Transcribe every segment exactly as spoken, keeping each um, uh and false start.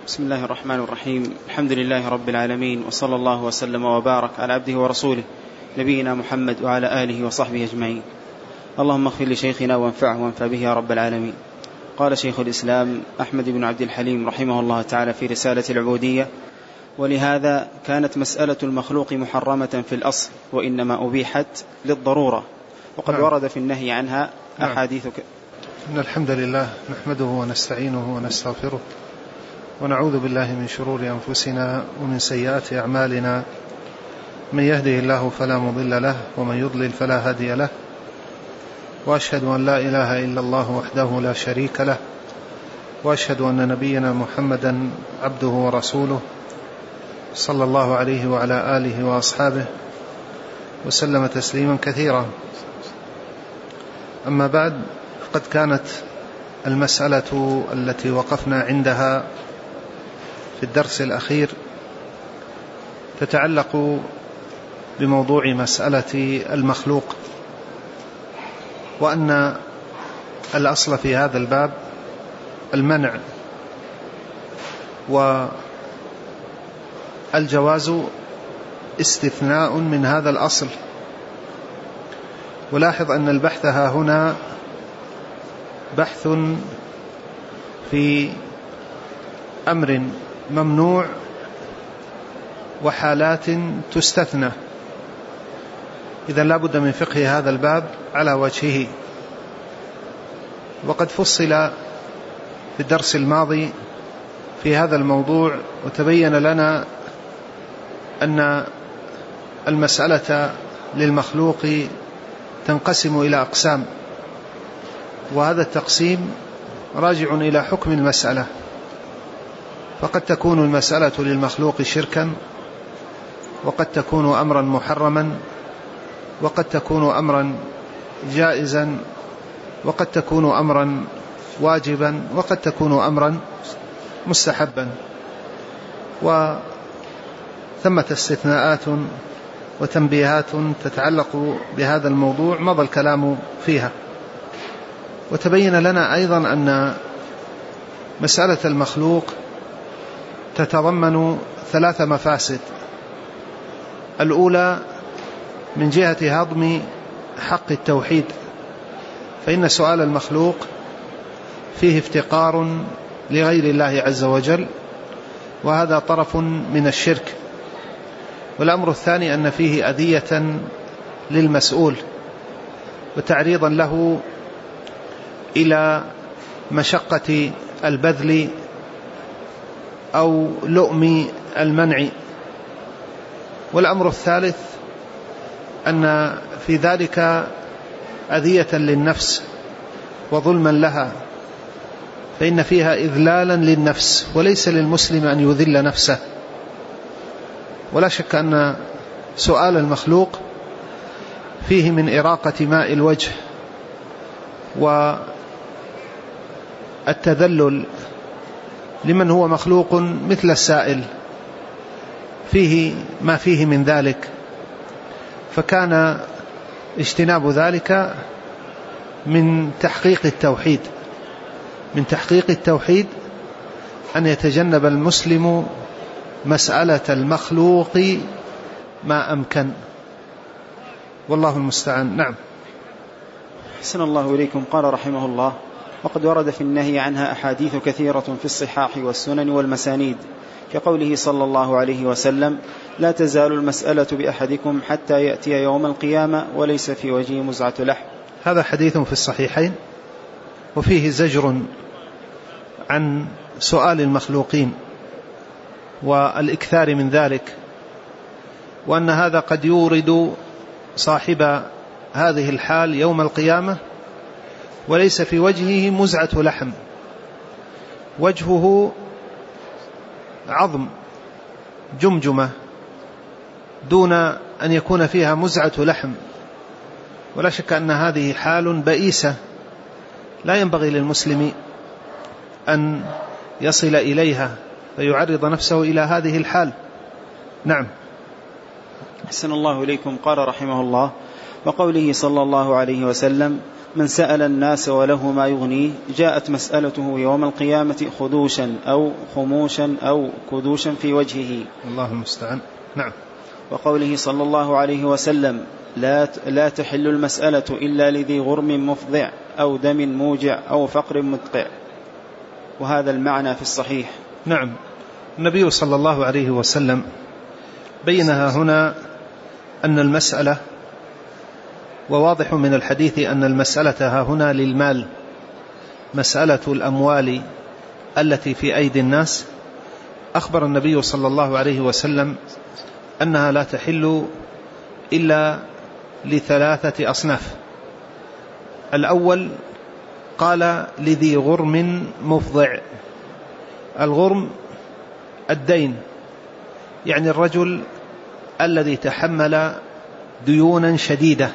بسم الله الرحمن الرحيم. الحمد لله رب العالمين، وصلى الله وسلم وبارك على عبده ورسوله نبينا محمد وعلى آله وصحبه أجمعين. اللهم اغفر لشيخنا وانفعه وانفع به يا رب العالمين. قال شيخ الإسلام أحمد بن عبد الحليم رحمه الله تعالى في رسالة العبودية: ولهذا كانت مسألة المخلوق محرمة في الأصل، وإنما أبيحت للضرورة، وقد نعم. ورد في النهي عنها نعم. أحاديث. إن الحمد لله نحمده ونستعينه ونستغفره، ونعوذ بالله من شرور أنفسنا ومن سيئات أعمالنا. من يهده الله فلا مضل له، ومن يضلل فلا هادي له، وأشهد أن لا إله إلا الله وحده لا شريك له، وأشهد أن نبينا محمدا عبده ورسوله صلى الله عليه وعلى آله وأصحابه وسلم تسليما كثيرا. أما بعد، قد كانت المسألة التي وقفنا عندها في الدرس الأخير تتعلق بموضوع مسألة المخلوق، وأن الأصل في هذا الباب المنع، والجواز استثناء من هذا الأصل. ولاحظ أن البحث ها هنا بحث في أمر ممنوع وحالات تستثنى، إذا لا بد من فقه هذا الباب على وجهه. وقد فصل في الدرس الماضي في هذا الموضوع، وتبين لنا أن المسألة للمخلوق تنقسم إلى أقسام، وهذا التقسيم راجع إلى حكم المسألة. فقد تكون المسألة للمخلوق شركا، وقد تكون أمرا محرما، وقد تكون أمرا جائزا، وقد تكون أمرا واجبا، وقد تكون أمرا مستحبا، وثمة استثناءات وتنبيهات تتعلق بهذا الموضوع مضى الكلام فيها. وتبين لنا أيضا أن مسألة المخلوق تتضمن ثلاث مفاسد. الأولى من جهة هضم حق التوحيد، فإن سؤال المخلوق فيه افتقار لغير الله عز وجل، وهذا طرف من الشرك. والأمر الثاني أن فيه أذية للمسؤول، وتعريضا له إلى مشقة البذل أو لؤم المنع. والأمر الثالث أن في ذلك أذية للنفس وظلما لها، فإن فيها إذلالا للنفس، وليس للمسلم أن يذل نفسه. ولا شك أن سؤال المخلوق فيه من إراقة ماء الوجه والتذلل لمن هو مخلوق مثل السائل، فيه ما فيه من ذلك. فكان اجتناب ذلك من تحقيق التوحيد، من تحقيق التوحيد أن يتجنب المسلم مسألة المخلوق ما أمكن، والله المستعان. نعم. أحسن الله إليكم. قال رحمه الله: وقد ورد في النهي عنها أحاديث كثيرة في الصحاح والسنن والمسانيد، كقوله صلى الله عليه وسلم: لا تزال المسألة بأحدكم حتى يأتي يوم القيامة وليس في وجهه مزعة لحم. هذا حديث في الصحيحين، وفيه زجر عن سؤال المخلوقين والإكثار من ذلك، وأن هذا قد يورد صاحب هذه الحال يوم القيامة وليس في وجهه مزعة لحم، وجهه عظم جمجمة دون أن يكون فيها مزعة لحم. ولا شك أن هذه حال بئيسة لا ينبغي للمسلم أن يصل إليها فيعرض نفسه إلى هذه الحال. نعم. أحسن الله إليكم. قال رحمه الله: وقوله صلى الله عليه وسلم: من سأل الناس وله ما يغنيه جاءت مسألته يوم القيامة خدوشا أو خموشا أو كدوشا في وجهه. الله المستعان. نعم. وقوله صلى الله عليه وسلم لا لا تحل المسألة إلا لذي غرم مفضع أو دم موجع أو فقر مدقع، وهذا المعنى في الصحيح. نعم. النبي صلى الله عليه وسلم بينها هنا أن المسألة، وواضح من الحديث أن المسألة ها هنا للمال، مسألة الأموال التي في أيدي الناس. أخبر النبي صلى الله عليه وسلم أنها لا تحل إلا لثلاثة أصناف. الأول قال لذي غرم مفضع. الغرم الدين، يعني الرجل الذي تحمل ديونا شديدة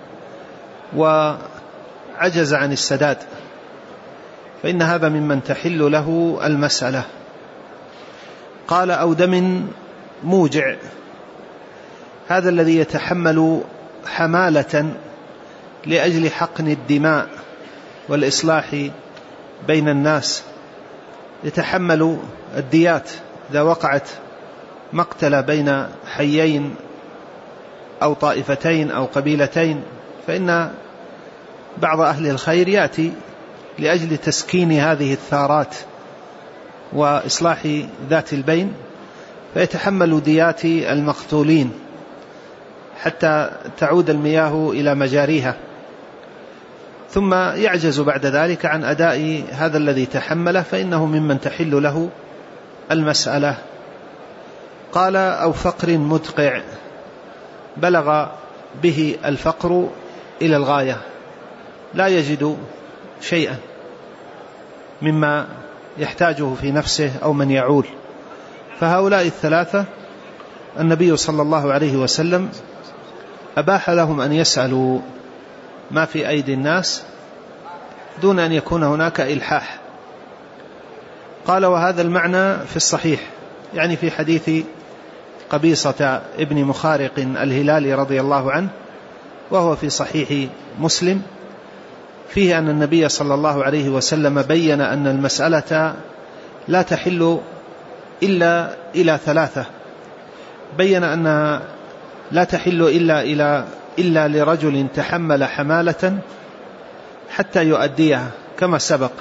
وعجز عن السداد، فإن هذا ممن تحل له المسألة. قال أو دم موجع، هذا الذي يتحمل حمالة لأجل حقن الدماء والإصلاح بين الناس، يتحمل الديات إذا وقعت مقتل بين حيين أو طائفتين أو قبيلتين، فإن بعض أهل الخير يأتي لأجل تسكين هذه الثارات وإصلاح ذات البين، فيتحمل ديات المقتولين حتى تعود المياه إلى مجاريها، ثم يعجز بعد ذلك عن أداء هذا الذي تحمله، فإنه ممن تحل له المسألة. قال أو فقر مدقع، بلغ به الفقر إلى الغاية، لا يجد شيئا مما يحتاجه في نفسه أو من يعول، فهؤلاء الثلاثة النبي صلى الله عليه وسلم أباح لهم أن يسألوا ما في أيدي الناس دون أن يكون هناك إلحاح. قال وهذا المعنى في الصحيح، يعني في حديث قبيصة ابن مخارق الهلالي رضي الله عنه، وهو في صحيح مسلم، فيه أن النبي صلى الله عليه وسلم بين أن المسألة لا تحل إلا إلى ثلاثة. بين أنها لا تحل إلا, إلا, إلا لرجل تحمل حمالة حتى يؤديها كما سبق،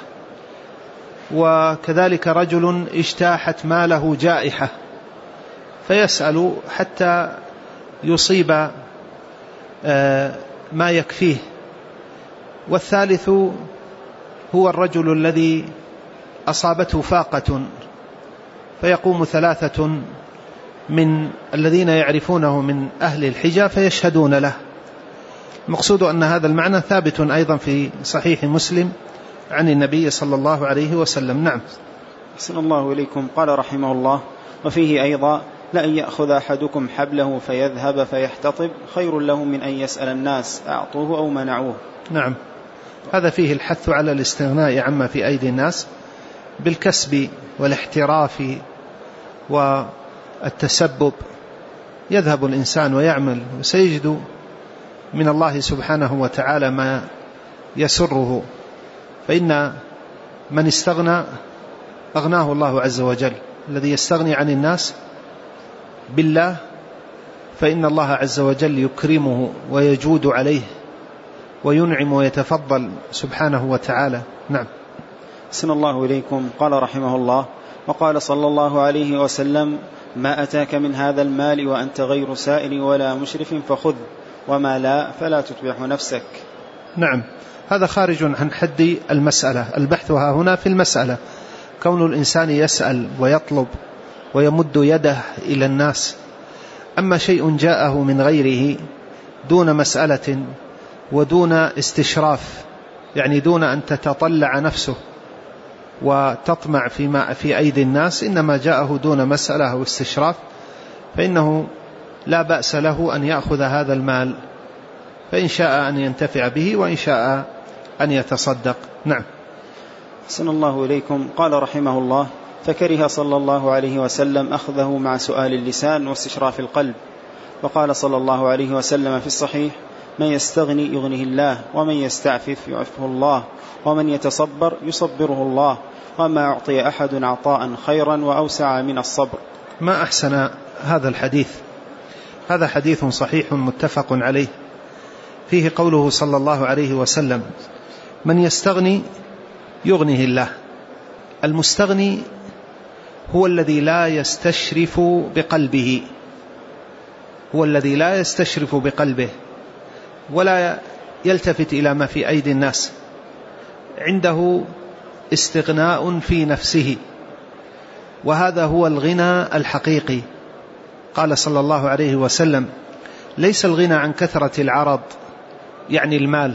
وكذلك رجل اجتاحت ماله جائحة فيسأل حتى يصيب ما يكفيه، والثالث هو الرجل الذي أصابته فاقة فيقوم ثلاثة من الذين يعرفونه من أهل الحجة فيشهدون له. المقصود أن هذا المعنى ثابت أيضا في صحيح مسلم عن النبي صلى الله عليه وسلم. نعم. أحسن الله إليكم. قال رحمه الله وفيه أيضا لأن يأخذ أحدكم حبله فيذهب فيحتطب خير له من أن يسأل الناس أعطوه أو منعوه. نعم، هذا فيه الحث على الاستغناء عما في أيدي الناس بالكسب والاحتراف والتسبب. يذهب الإنسان ويعمل وسيجد من الله سبحانه وتعالى ما يسره، فإن من استغنى أغناه الله عز وجل. الذي يستغني عن الناس بالله فإن الله عز وجل يكرمه ويجود عليه وينعم ويتفضل سبحانه وتعالى. نعم. أحسن الله إليكم. قال رحمه الله وقال صلى الله عليه وسلم ما أتاك من هذا المال وأنت غير سائل ولا مشرف فخذ، وما لا فلا تتبعه نفسك. نعم، هذا خارج عن حد المسألة. البحثها هنا في المسألة، كون الإنسان يسأل ويطلب ويمد يده إلى الناس. أما شيء جاءه من غيره دون مسألة ودون استشراف، يعني دون أن تتطلع نفسه وتطمع فيما في أيدي الناس، إنما جاءه دون مسألة أو استشراف، فإنه لا بأس له أن يأخذ هذا المال، فإن شاء أن ينتفع به وإن شاء أن يتصدق. نعم. أحسن الله إليكم. قال رحمه الله فكره صلى الله عليه وسلم أخذه مع سؤال اللسان واستشراف القلب. وقال صلى الله عليه وسلم في الصحيح من يستغني يغنه الله، ومن يستعفف يعفه الله، ومن يتصبر يصبره الله، وما أعطي أحد عطاء خيرا وأوسع من الصبر. ما أحسن هذا الحديث. هذا حديث صحيح متفق عليه، فيه قوله صلى الله عليه وسلم: من يستغني يغنه الله. المستغني هو الذي لا يستشرف بقلبه، هو الذي لا يستشرف بقلبه ولا يلتفت إلى ما في أيدي الناس، عنده استغناء في نفسه، وهذا هو الغنى الحقيقي. قال صلى الله عليه وسلم: ليس الغنى عن كثرة العرض يعني المال،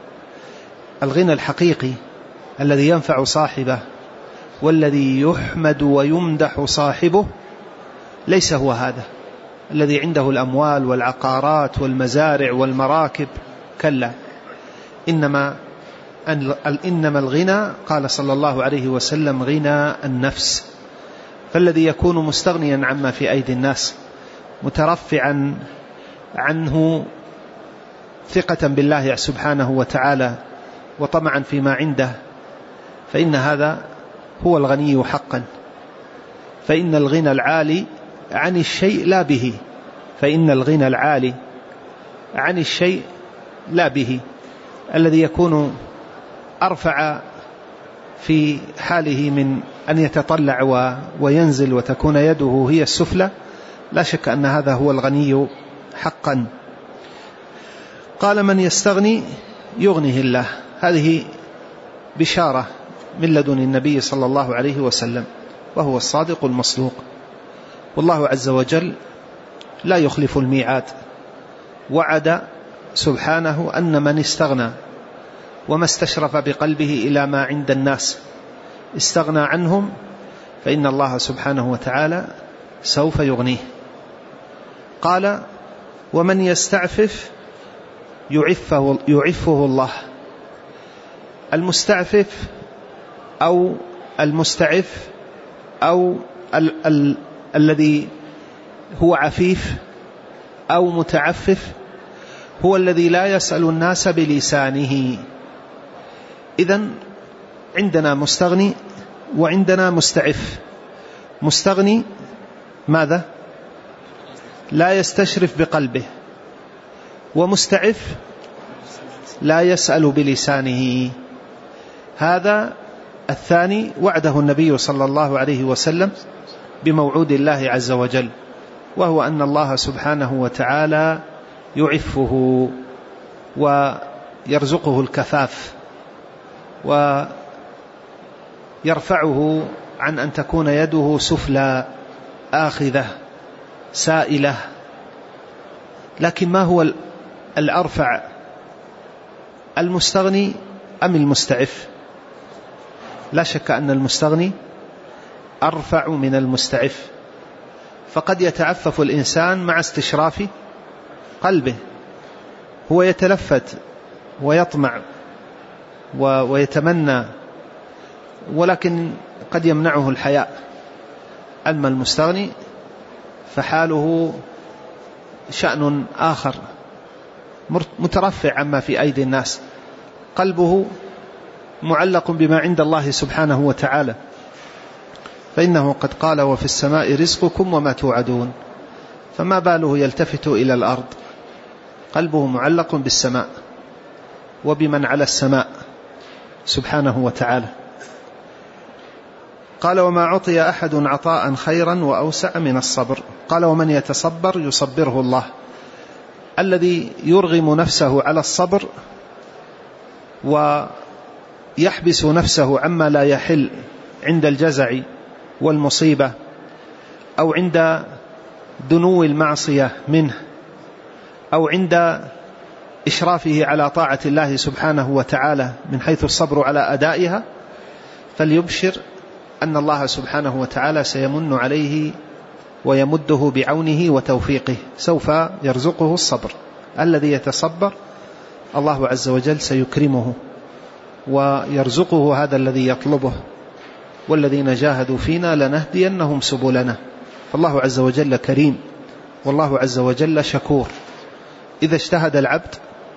الغنى الحقيقي الذي ينفع صاحبه والذي يحمد ويمدح صاحبه ليس هو هذا الذي عنده الأموال والعقارات والمزارع والمراكب، كلا، إنما إنما الغنى قال صلى الله عليه وسلم غنى النفس. فالذي يكون مستغنيا عما في أيدي الناس مترفعا عنه ثقة بالله سبحانه وتعالى وطمعا فيما عنده، فإن هذا هو الغني حقا. فإن الغنى العالي عن الشيء لا به، فإن الغنى العالي عن الشيء لا به، الذي يكون أرفع في حاله من أن يتطلع وينزل وتكون يده هي السفلى، لا شك أن هذا هو الغني حقا. قال: من يستغني يغنه الله. هذه بشارة من لدن النبي صلى الله عليه وسلم، وهو الصادق المصدوق. والله عز وجل لا يخلف الميعاد، وعد سبحانه أن من استغنى وما استشرف بقلبه إلى ما عند الناس استغنى عنهم، فإن الله سبحانه وتعالى سوف يغنيه. قال: ومن يستعفف يعفه, يعفه الله. المستعفف أو المستعف أو ال ال الذي هو عفيف أو متعفف هو الذي لا يسأل الناس بلسانه. إذن عندنا مستغني وعندنا مستعف. مستغني ماذا؟ لا يستشرف بقلبه، ومستعف لا يسأل بلسانه. هذا الثاني وعده النبي صلى الله عليه وسلم بموعود الله عز وجل، وهو أن الله سبحانه وتعالى يعفه ويرزقه الكفاف ويرفعه عن أن تكون يده سفلى آخذة سائلة. لكن ما هو الأرفع، المستغني أم المستعف؟ لا شك أن المستغني أرفع من المستعف. فقد يتعفف الإنسان مع استشراف قلبه، هو يتلفت ويطمع ويتمنى، ولكن قد يمنعه الحياء. أما المستغني فحاله شأن آخر، مترفع عما في أيدي الناس، قلبه معلق بما عند الله سبحانه وتعالى، فإنه قد قال: وفي السماء رزقكم وما توعدون. فما باله يلتفت إلى الأرض؟ قلبه معلق بالسماء وبمن على السماء سبحانه وتعالى. قال: وما عطي أحد عطاء خيرا وأوسع من الصبر. قال: ومن يتصبر يصبره الله. الذي يرغم نفسه على الصبر ويحبس نفسه عما لا يحل عند الجزع والمصيبة أو عند دنو المعصية منه أو عند إشرافه على طاعة الله سبحانه وتعالى من حيث الصبر على أدائها، فليبشر أن الله سبحانه وتعالى سيمن عليه ويمده بعونه وتوفيقه، سوف يرزقه الصبر. الذي يتصبر الله عز وجل سيكرمه ويرزقه هذا الذي يطلبه. والذين جاهدوا فينا لنهدينهم سبلنا. فالله عز وجل كريم، والله عز وجل شكور. إذا اجتهد العبد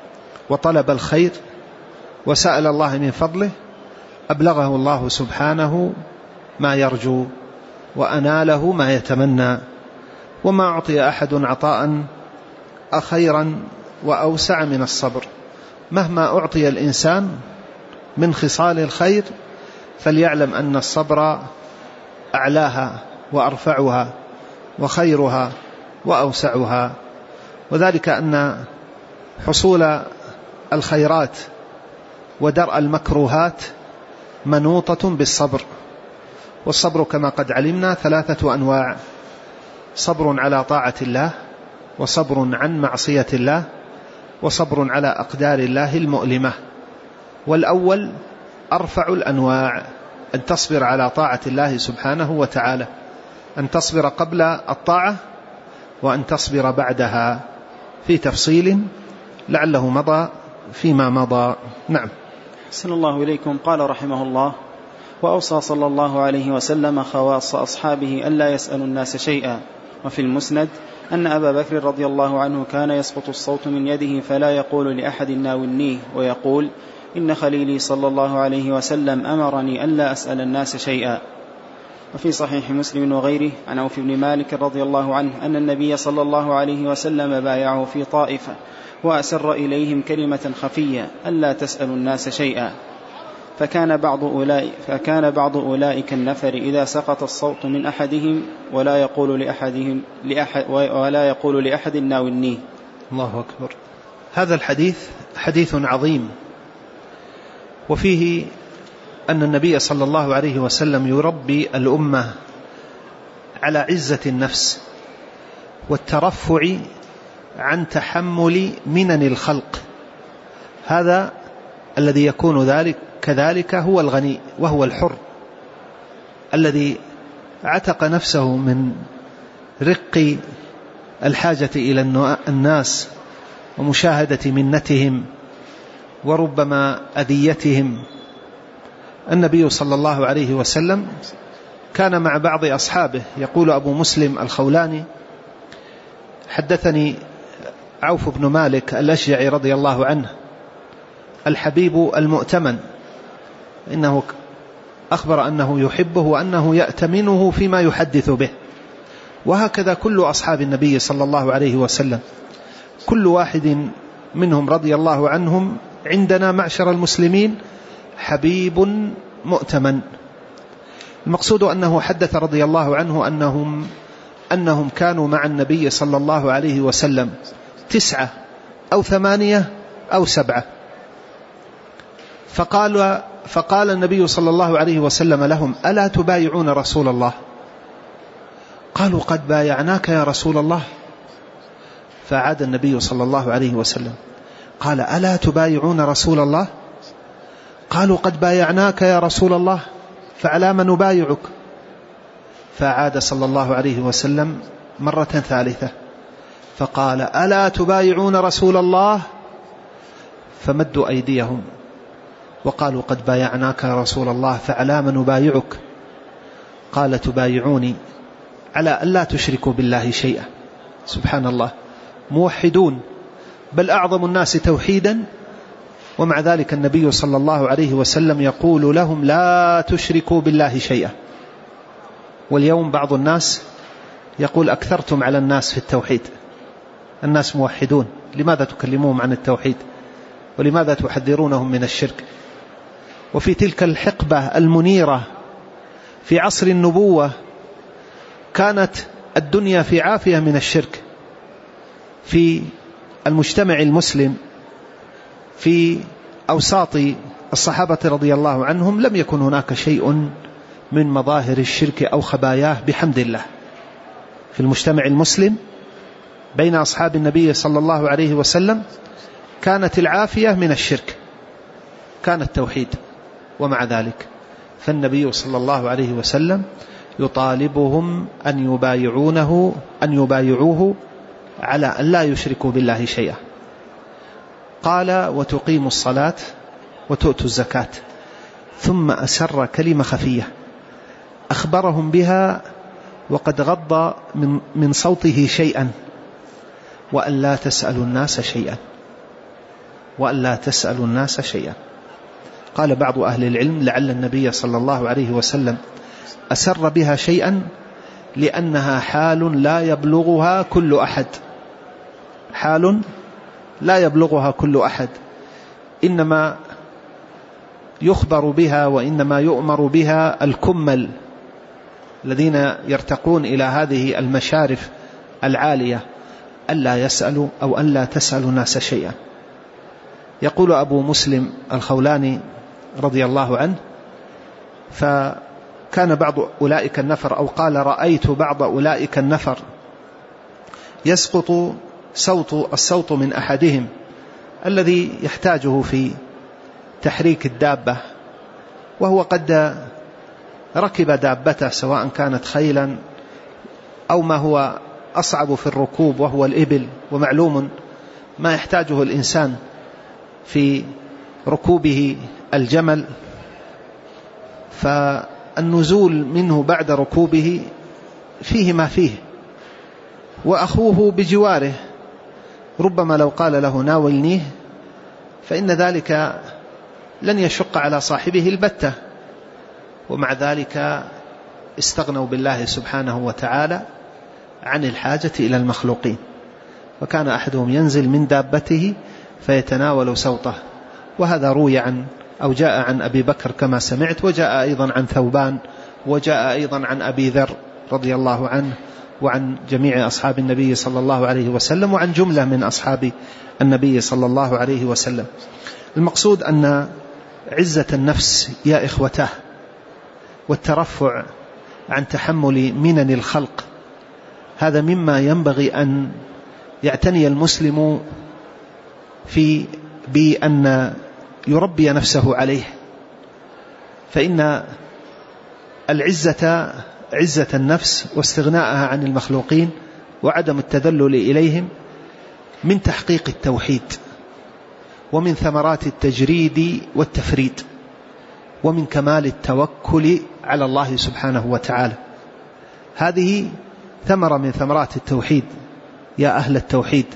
وطلب الخير وسأل الله من فضله أبلغه الله سبحانه ما يرجو وأناله ما يتمنى. وما أعطي أحد عطاء أخيرا وأوسع من الصبر. مهما أعطي الإنسان من خصال الخير فليعلم أن الصبر أعلاها وأرفعها وخيرها وأوسعها. وذلك أن حصول الخيرات ودرء المكروهات منوطة بالصبر. والصبر كما قد علمنا ثلاثة أنواع: صبر على طاعة الله، وصبر عن معصية الله، وصبر على أقدار الله المؤلمة. والأول أرفع الأنواع، أن تصبر على طاعة الله سبحانه وتعالى، أن تصبر قبل الطاعة وأن تصبر بعدها، في تفصيل لعله مضى فيما مضى. نعم. أحسن الله إليكم. قال رحمه الله: وأوصى صلى الله عليه وسلم خواص أصحابه ألا يسألوا الناس شيئا. وفي المسند أن أبا بكر رضي الله عنه كان يسقط الصوت من يده فلا يقول لأحد ناولنيه، ويقول: إن خليلي صلى الله عليه وسلم أمرني ألا أسأل الناس شيئا. وفي صحيح مسلم وغيره عن عوف بن مالك رضي الله عنه أن النبي صلى الله عليه وسلم بايعه في طائفة وأسر إليهم كلمة خفية: ألا تسألوا الناس شيئا. فكان بعض أولئك, فكان بعض أولئك النفر إذا سقط الصوت من أحدهم ولا يقول لأحدهم لأحد ولا يقول لأحد ناولنيه. الله أكبر. هذا الحديث حديث عظيم، وفيه أن النبي صلى الله عليه وسلم يربي الأمة على عزة النفس والترفع عن تحمل منن الخلق. هذا الذي يكون ذلك كذلك هو الغني وهو الحر الذي عتق نفسه من رق الحاجة إلى الناس ومشاهدة منتهم وربما أذيتهم. النبي صلى الله عليه وسلم كان مع بعض أصحابه، يقول أبو مسلم الخولاني: حدثني عوف بن مالك الأشجعي رضي الله عنه الحبيب المؤتمن، إنه أخبر أنه يحبه وأنه يأتمنه فيما يحدث به. وهكذا كل أصحاب النبي صلى الله عليه وسلم، كل واحد منهم رضي الله عنهم عندنا معشر المسلمين حبيب مؤتمن. المقصود أنه حدث رضي الله عنه أنهم, أنهم كانوا مع النبي صلى الله عليه وسلم تسعة أو ثمانية أو سبعة. فقال, فقال النبي صلى الله عليه وسلم لهم: ألا تبايعون رسول الله؟ قالوا: قد بايعناك يا رسول الله. فعاد النبي صلى الله عليه وسلم قال: ألا تبايعون رسول الله؟ قالوا: قد بايعناك يا رسول الله، فعلى ما نبايعك؟ فعاد صلى الله عليه وسلم مرة ثالثة فقال: ألا تبايعون رسول الله؟ فمدوا أيديهم وقالوا: قد بايعناك يا رسول الله، فعلى ما نبايعك؟ قال: تبايعوني على ألا تشركوا بالله شيئا. سبحان الله، موحدون، بل أعظم الناس توحيدا، ومع ذلك النبي صلى الله عليه وسلم يقول لهم: لا تشركوا بالله شيئا. واليوم بعض الناس يقول: أكثرتم على الناس في التوحيد، الناس موحدون، لماذا تكلموهم عن التوحيد؟ ولماذا تحذرونهم من الشرك؟ وفي تلك الحقبة المنيرة في عصر النبوة كانت الدنيا في عافية من الشرك. في المجتمع المسلم في أوساط الصحابة رضي الله عنهم لم يكن هناك شيء من مظاهر الشرك أو خباياه بحمد الله. في المجتمع المسلم بين أصحاب النبي صلى الله عليه وسلم كانت العافية من الشرك، كان التوحيد. ومع ذلك فالنبي صلى الله عليه وسلم يطالبهم أن يبايعونه أن يبايعوه على أن لا يشركوا بالله شيئا. قال: وتقيموا الصلاة وتؤتوا الزكاة. ثم أسر كلمة خفية أخبرهم بها وقد غض من, من صوته شيئا: وأن لا تسألوا الناس شيئا. وألا تسألوا الناس شيئا. قال بعض أهل العلم لعل النبي صلى الله عليه وسلم أسر بها شيئا لأنها حال لا يبلغها كل أحد، حال لا يبلغها كل أحد، إنما يخبر بها وإنما يؤمر بها الكمل الذين يرتقون إلى هذه المشارف العالية، ألا يسألوا أو ألا تسألوا الناس شيئا. يقول أبو مسلم الخولاني رضي الله عنه: فكان بعض أولئك النفر، أو قال رأيت بعض أولئك النفر يسقط صوت الصوت من أحدهم الذي يحتاجه في تحريك الدابة، وهو قد ركب دابته سواء كانت خيلا أو ما هو أصعب في الركوب وهو الإبل، ومعلوم ما يحتاجه الإنسان في ركوبه الجمل، فالنزول منه بعد ركوبه فيه ما فيه، وأخوه بجواره ربما لو قال له ناولنيه فإن ذلك لن يشق على صاحبه البتة، ومع ذلك استغنوا بالله سبحانه وتعالى عن الحاجة إلى المخلوقين، وكان أحدهم ينزل من دابته فيتناول صوته. وهذا روي عن أو جاء عن أبي بكر كما سمعت، وجاء أيضا عن ثوبان، وجاء أيضا عن أبي ذر رضي الله عنه، وعن جميع أصحاب النبي صلى الله عليه وسلم، وعن جملة من أصحاب النبي صلى الله عليه وسلم. المقصود أن عزة النفس يا إخوته والترفع عن تحمل منن الخلق هذا مما ينبغي أن يعتني المسلم في بأن يربي نفسه عليه، فإن العزة عزة النفس واستغناءها عن المخلوقين وعدم التذلل إليهم من تحقيق التوحيد، ومن ثمرات التجريد والتفريد، ومن كمال التوكل على الله سبحانه وتعالى. هذه ثمرة من ثمرات التوحيد يا أهل التوحيد.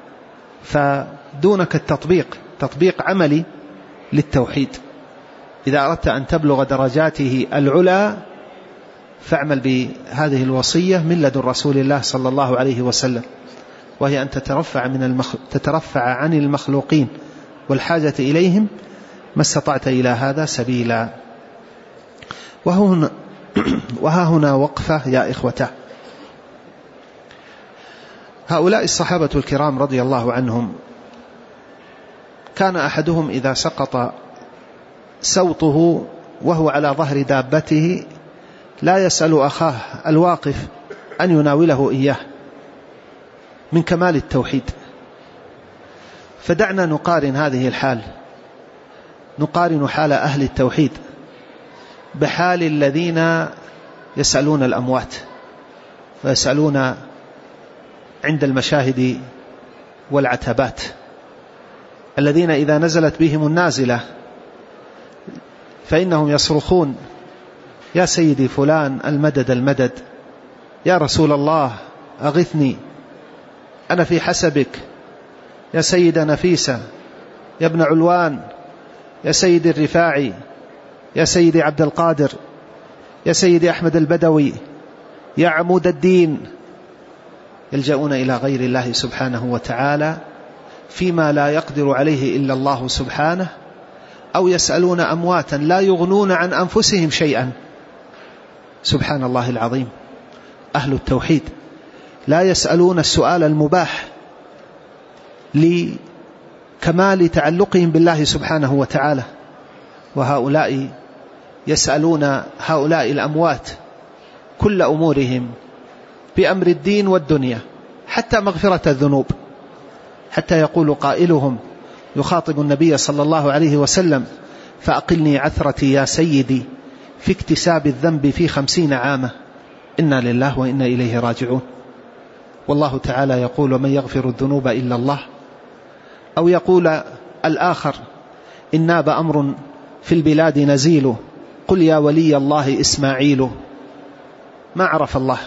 فدونك التطبيق، تطبيق عملي للتوحيد. إذا أردت أن تبلغ درجاته العلى فاعمل بهذه الوصية من لدن رسول الله صلى الله عليه وسلم، وهي أن تترفع, من المخ... تترفع عن المخلوقين والحاجة إليهم ما استطعت إلى هذا سبيلا. وهنا, وها هنا وقفة يا إخوته. هؤلاء الصحابة الكرام رضي الله عنهم كان أحدهم إذا سقط صوته وهو على ظهر دابته لا يسأل أخاه الواقف أن يناوله إياه من كمال التوحيد. فدعنا نقارن هذه الحال، نقارن حال أهل التوحيد بحال الذين يسألون الأموات ويسألون عند المشاهد والعتبات، الذين إذا نزلت بهم النازلة فإنهم يصرخون يا سيدي فلان المدد المدد، يا رسول الله أغثني أنا في حسبك، يا سيد نفيسة، يا ابن علوان، يا سيدي الرفاعي، يا سيدي عبد القادر، يا سيدي أحمد البدوي، يا عمود الدين. يلجؤون إلى غير الله سبحانه وتعالى فيما لا يقدر عليه إلا الله سبحانه، أو يسألون أمواتا لا يغنون عن أنفسهم شيئا. سبحان الله العظيم. أهل التوحيد لا يسألون السؤال المباح لكمال تعلقهم بالله سبحانه وتعالى، وهؤلاء يسألون هؤلاء الأموات كل أمورهم بأمر الدين والدنيا، حتى مغفرة الذنوب، حتى يقول قائلهم يخاطب النبي صلى الله عليه وسلم فأقلني عثرتي يا سيدي في اكتساب الذنب في خمسين عاما، إنا لله وإنا إليه راجعون. والله تعالى يقول ومن يغفر الذنوب إلا الله، أو يقول الآخر إن ناب أمر في البلاد نزيل قل يا ولي الله إسماعيل. ما عرف الله،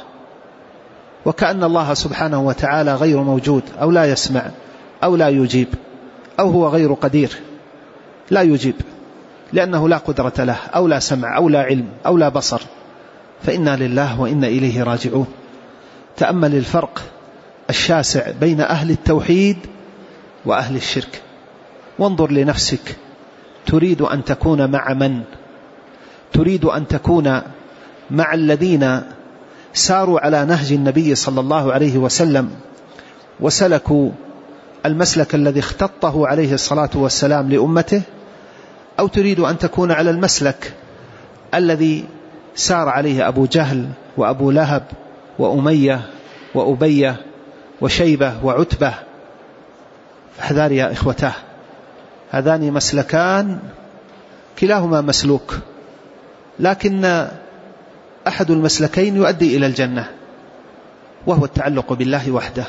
وكأن الله سبحانه وتعالى غير موجود أو لا يسمع أو لا يجيب أو هو غير قدير لا يجيب، لأنه لا قدرة له أو لا سمع أو لا علم أو لا بصر، فإنا لله وإنا إليه راجعون. تأمل الفرق الشاسع بين أهل التوحيد وأهل الشرك، وانظر لنفسك، تريد أن تكون مع من؟ تريد أن تكون مع الذين ساروا على نهج النبي صلى الله عليه وسلم وسلكوا المسلك الذي اختطه عليه الصلاة والسلام لأمته، أو تريد أن تكون على المسلك الذي سار عليه أبو جهل وأبو لهب وأمية وأبية وشيبة وعتبة؟ فاحذر يا إخوتاه، هذان مسلكان كلاهما مسلوك، لكن أحد المسلكين يؤدي إلى الجنة وهو التعلق بالله وحده،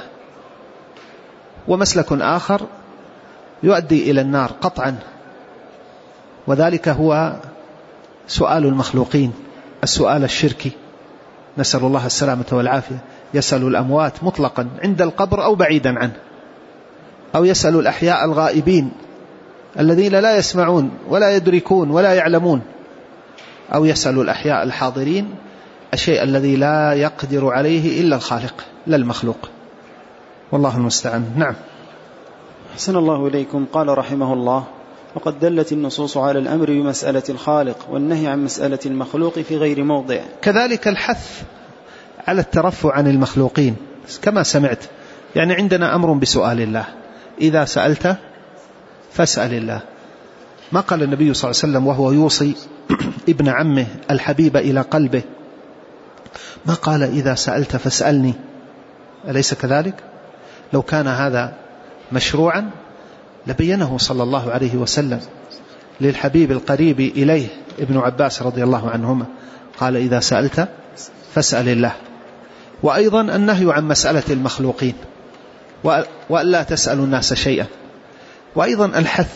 ومسلك آخر يؤدي إلى النار قطعا، وذلك هو سؤال المخلوقين، السؤال الشركي، نسأل الله السلامة والعافية. يسأل الأموات مطلقا عند القبر أو بعيدا عنه، أو يسأل الأحياء الغائبين الذين لا يسمعون ولا يدركون ولا يعلمون، أو يسأل الأحياء الحاضرين الشيء الذي لا يقدر عليه إلا الخالق لا المخلوق، والله المستعان. نعم. حسن الله إليكم. قال رحمه الله: وقد دلت النصوص على الأمر بمسألة الخالق والنهي عن مسألة المخلوق في غير موضع. كذلك الحث على الترفع عن المخلوقين كما سمعت، يعني عندنا أمر بسؤال الله، إذا سألت فاسأل الله. ما قال النبي صلى الله عليه وسلم وهو يوصي ابن عمه الحبيب إلى قلبه، ما قال إذا سألت فاسألني؟ أليس كذلك؟ لو كان هذا مشروعا لبينه صلى الله عليه وسلم للحبيب القريب إليه ابن عباس رضي الله عنهما، قال إذا سألت فاسأل الله. وأيضا النهي عن مسألة المخلوقين وألا تسأل الناس شيئا، وأيضا الحث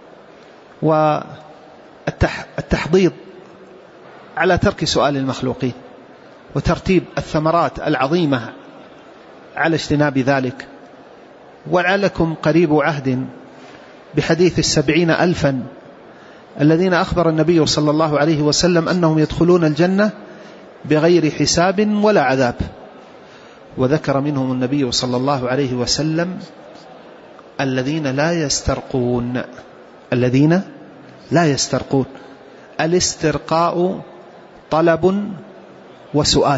والتحضيض على ترك سؤال المخلوقين، وترتيب الثمرات العظيمة على اجتناب ذلك. ولعلكم قريب عهد بحديث السبعين ألفا الذين أخبر النبي صلى الله عليه وسلم أنهم يدخلون الجنة بغير حساب ولا عذاب، وذكر منهم النبي صلى الله عليه وسلم الذين لا يسترقون، الذين لا يسترقون. الاسترقاء طلب وسؤال،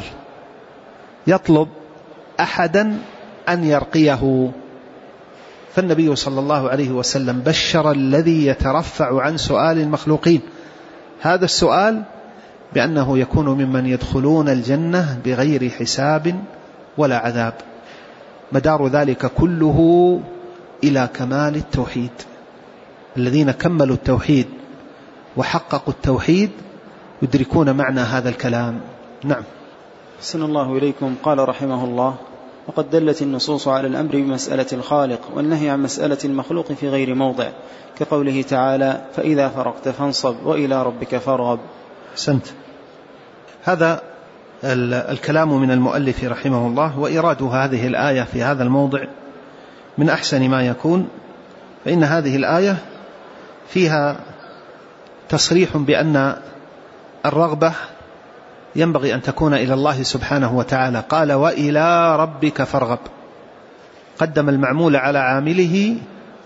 يطلب أحدا أن يرقيه، فالنبي صلى الله عليه وسلم بشر الذي يترفع عن سؤال المخلوقين هذا السؤال بأنه يكون ممن يدخلون الجنة بغير حساب ولا عذاب. مدار ذلك كله إلى كمال التوحيد. الذين كملوا التوحيد وحققوا التوحيد يدركون معنى هذا الكلام. نعم. حسن الله إليكم. قال رحمه الله: وقد دلت النصوص على الأمر بمسألة الخالق والنهي عن مسألة المخلوق في غير موضع، كقوله تعالى: فإذا فرغت فانصب وإلى ربك فارغب. أحسنت. هذا الكلام من المؤلف رحمه الله، وإراد هذه الآية في هذا الموضع من أحسن ما يكون، فإن هذه الآية فيها تصريح بأن الرغبة ينبغي أن تكون إلى الله سبحانه وتعالى. قال: وإلى ربك فارغب، قدم المعمول على عامله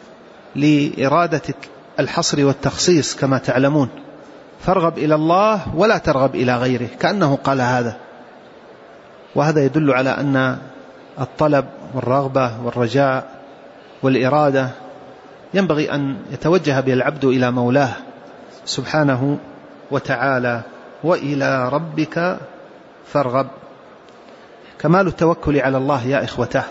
لإرادة الحصر والتخصيص كما تعلمون، فارغب إلى الله ولا ترغب إلى غيره، كأنه قال هذا. وهذا يدل على أن الطلب والرغبة والرجاء والإرادة ينبغي أن يتوجه بها العبد إلى مولاه سبحانه وتعالى. وإلى ربك فارغب. كمال التوكل على الله يا إخوته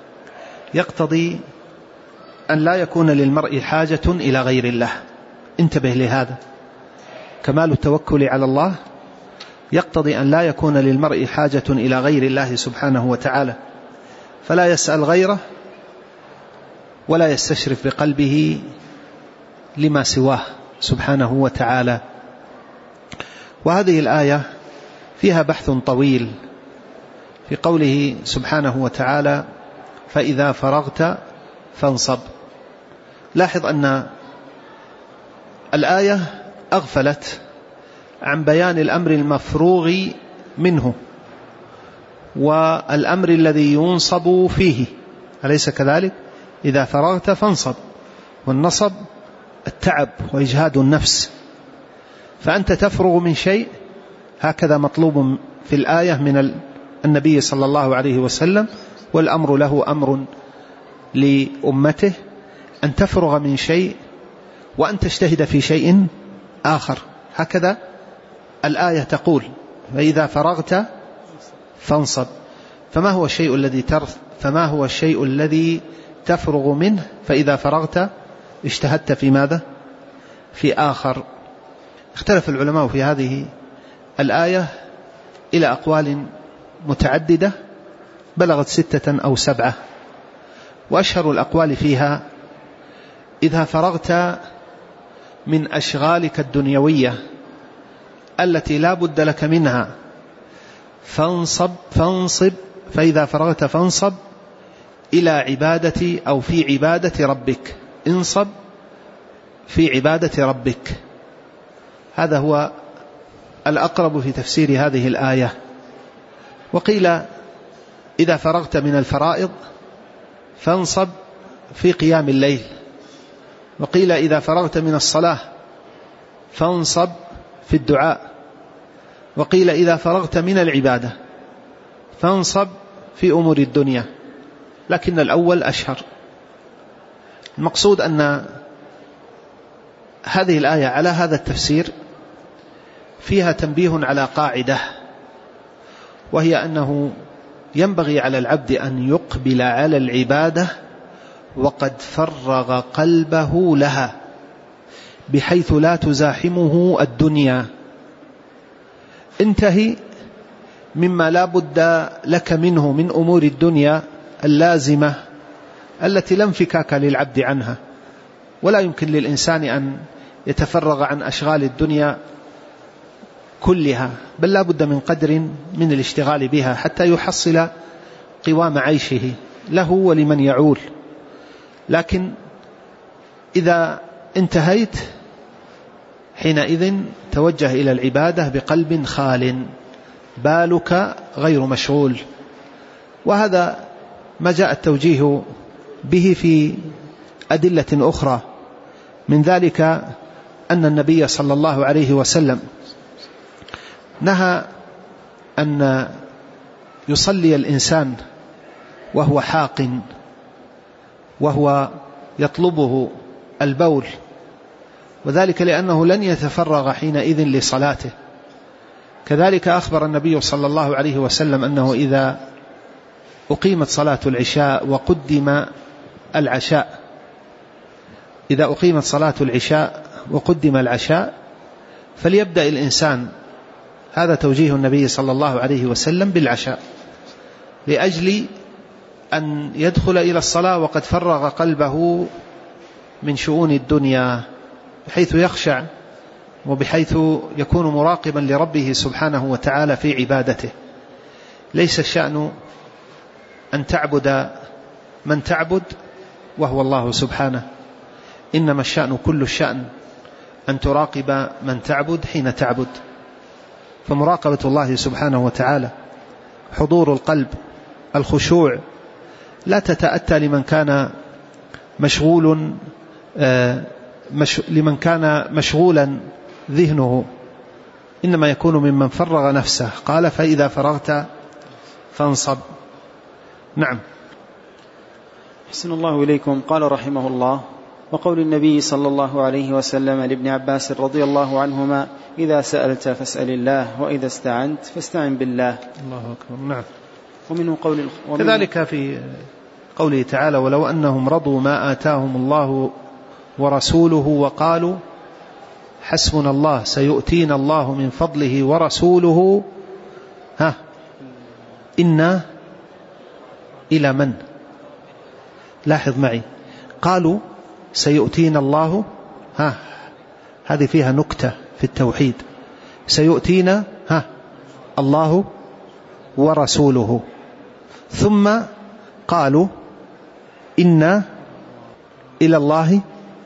يقتضي أن لا يكون للمرء حاجة إلى غير الله. انتبه لهذا، كمال التوكل على الله يقتضي أن لا يكون للمرء حاجة إلى غير الله سبحانه وتعالى، فلا يسأل غيره ولا يستشرف بقلبه لما سواه سبحانه وتعالى. وهذه الآية فيها بحث طويل في قوله سبحانه وتعالى: فإذا فرغت فانصب. لاحظ أن الآية أغفلت عن بيان الأمر المفروغ منه والأمر الذي ينصب فيه، أليس كذلك؟ إذا فرغت فانصب، والنصب التعب وإجهاد النفس، فأنت تفرغ من شيء، هكذا مطلوب في الآية من النبي صلى الله عليه وسلم، والأمر له أمر لأمته، أن تفرغ من شيء وأن تجتهد في شيء آخر، هكذا الآية تقول: فإذا فرغت فانصب. فما هو الشيء الذي ترث فما هو الشيء الذي تفرغ منه فإذا فرغت اجتهدت في ماذا؟ في آخر. اختلف العلماء في هذه الآية إلى أقوال متعددة بلغت ستة أو سبعة، وأشهر الأقوال فيها: إذا فرغت من أشغالك الدنيوية التي لا بد لك منها فانصب فانصب فإذا فرغت فانصب إلى عبادة أو في عبادة ربك، انصب في عبادة ربك. هذا هو الأقرب في تفسير هذه الآية. وقيل إذا فرغت من الفرائض فانصب في قيام الليل، وقيل إذا فرغت من الصلاة فانصب في الدعاء، وقيل إذا فرغت من العبادة فانصب في أمور الدنيا، لكن الأول أشهر. المقصود أن هذه الآية على هذا التفسير فيها تنبيه على قاعدة، وهي أنه ينبغي على العبد أن يقبل على العبادة وقد فرغ قلبه لها، بحيث لا تزاحمه الدنيا. انتهي مما لا بد لك منه من أمور الدنيا اللازمة التي لا انفكاك للعبد عنها، ولا يمكن للإنسان أن يتفرغ عن أشغال الدنيا كلها، بل لا بد من قدر من الاشتغال بها حتى يحصل قوام عيشه له ولمن يعول. لكن إذا انتهيت حينئذ توجه إلى العبادة بقلب خال، بالك غير مشغول. وهذا ما جاء التوجيه به في أدلة أخرى، من ذلك أن النبي صلى الله عليه وسلم نهى أن يصلي الإنسان وهو حاق وهو يطلبه البول، وذلك لأنه لن يتفرغ حينئذ لصلاته. كذلك أخبر النبي صلى الله عليه وسلم أنه إذا أقيمت صلاة العشاء وقدم العشاء إذا أقيمت صلاة العشاء وقدم العشاء فليبدأ الإنسان، هذا توجيه النبي صلى الله عليه وسلم، بالعشاء، لأجل أن يدخل إلى الصلاة وقد فرغ قلبه من شؤون الدنيا، بحيث يخشع وبحيث يكون مراقبا لربه سبحانه وتعالى في عبادته. ليس الشأن أن تعبد من تعبد وهو الله سبحانه، إنما الشأن كل الشأن أن تراقب من تعبد حين تعبد. فمراقبة الله سبحانه وتعالى، حضور القلب، الخشوع، لا تتأتى لمن كان مشغول مش لمن كان مشغولا ذهنه، إنما يكون ممن فرغ نفسه. قال: فإذا فرغت فانصب. نعم. أحسن الله إليكم. قال رحمه الله: وقول النبي صلى الله عليه وسلم لابن عباس رضي الله عنهما: إذا سألت فاسأل الله، وإذا استعنت فاستعن بالله. الله أكبر. نعم. ومنه قول ومنه كذلك في قوله تعالى: ولو أنهم رضوا ما آتاهم الله ورسوله وقالوا حسبنا الله سيؤتينا الله من فضله ورسوله ها إنا إلى من؟ لاحظ معي، قالوا سيؤتينا الله، ها هذه فيها نكتة في التوحيد، سيؤتينا ها الله ورسوله، ثم قالوا إنا إلى الله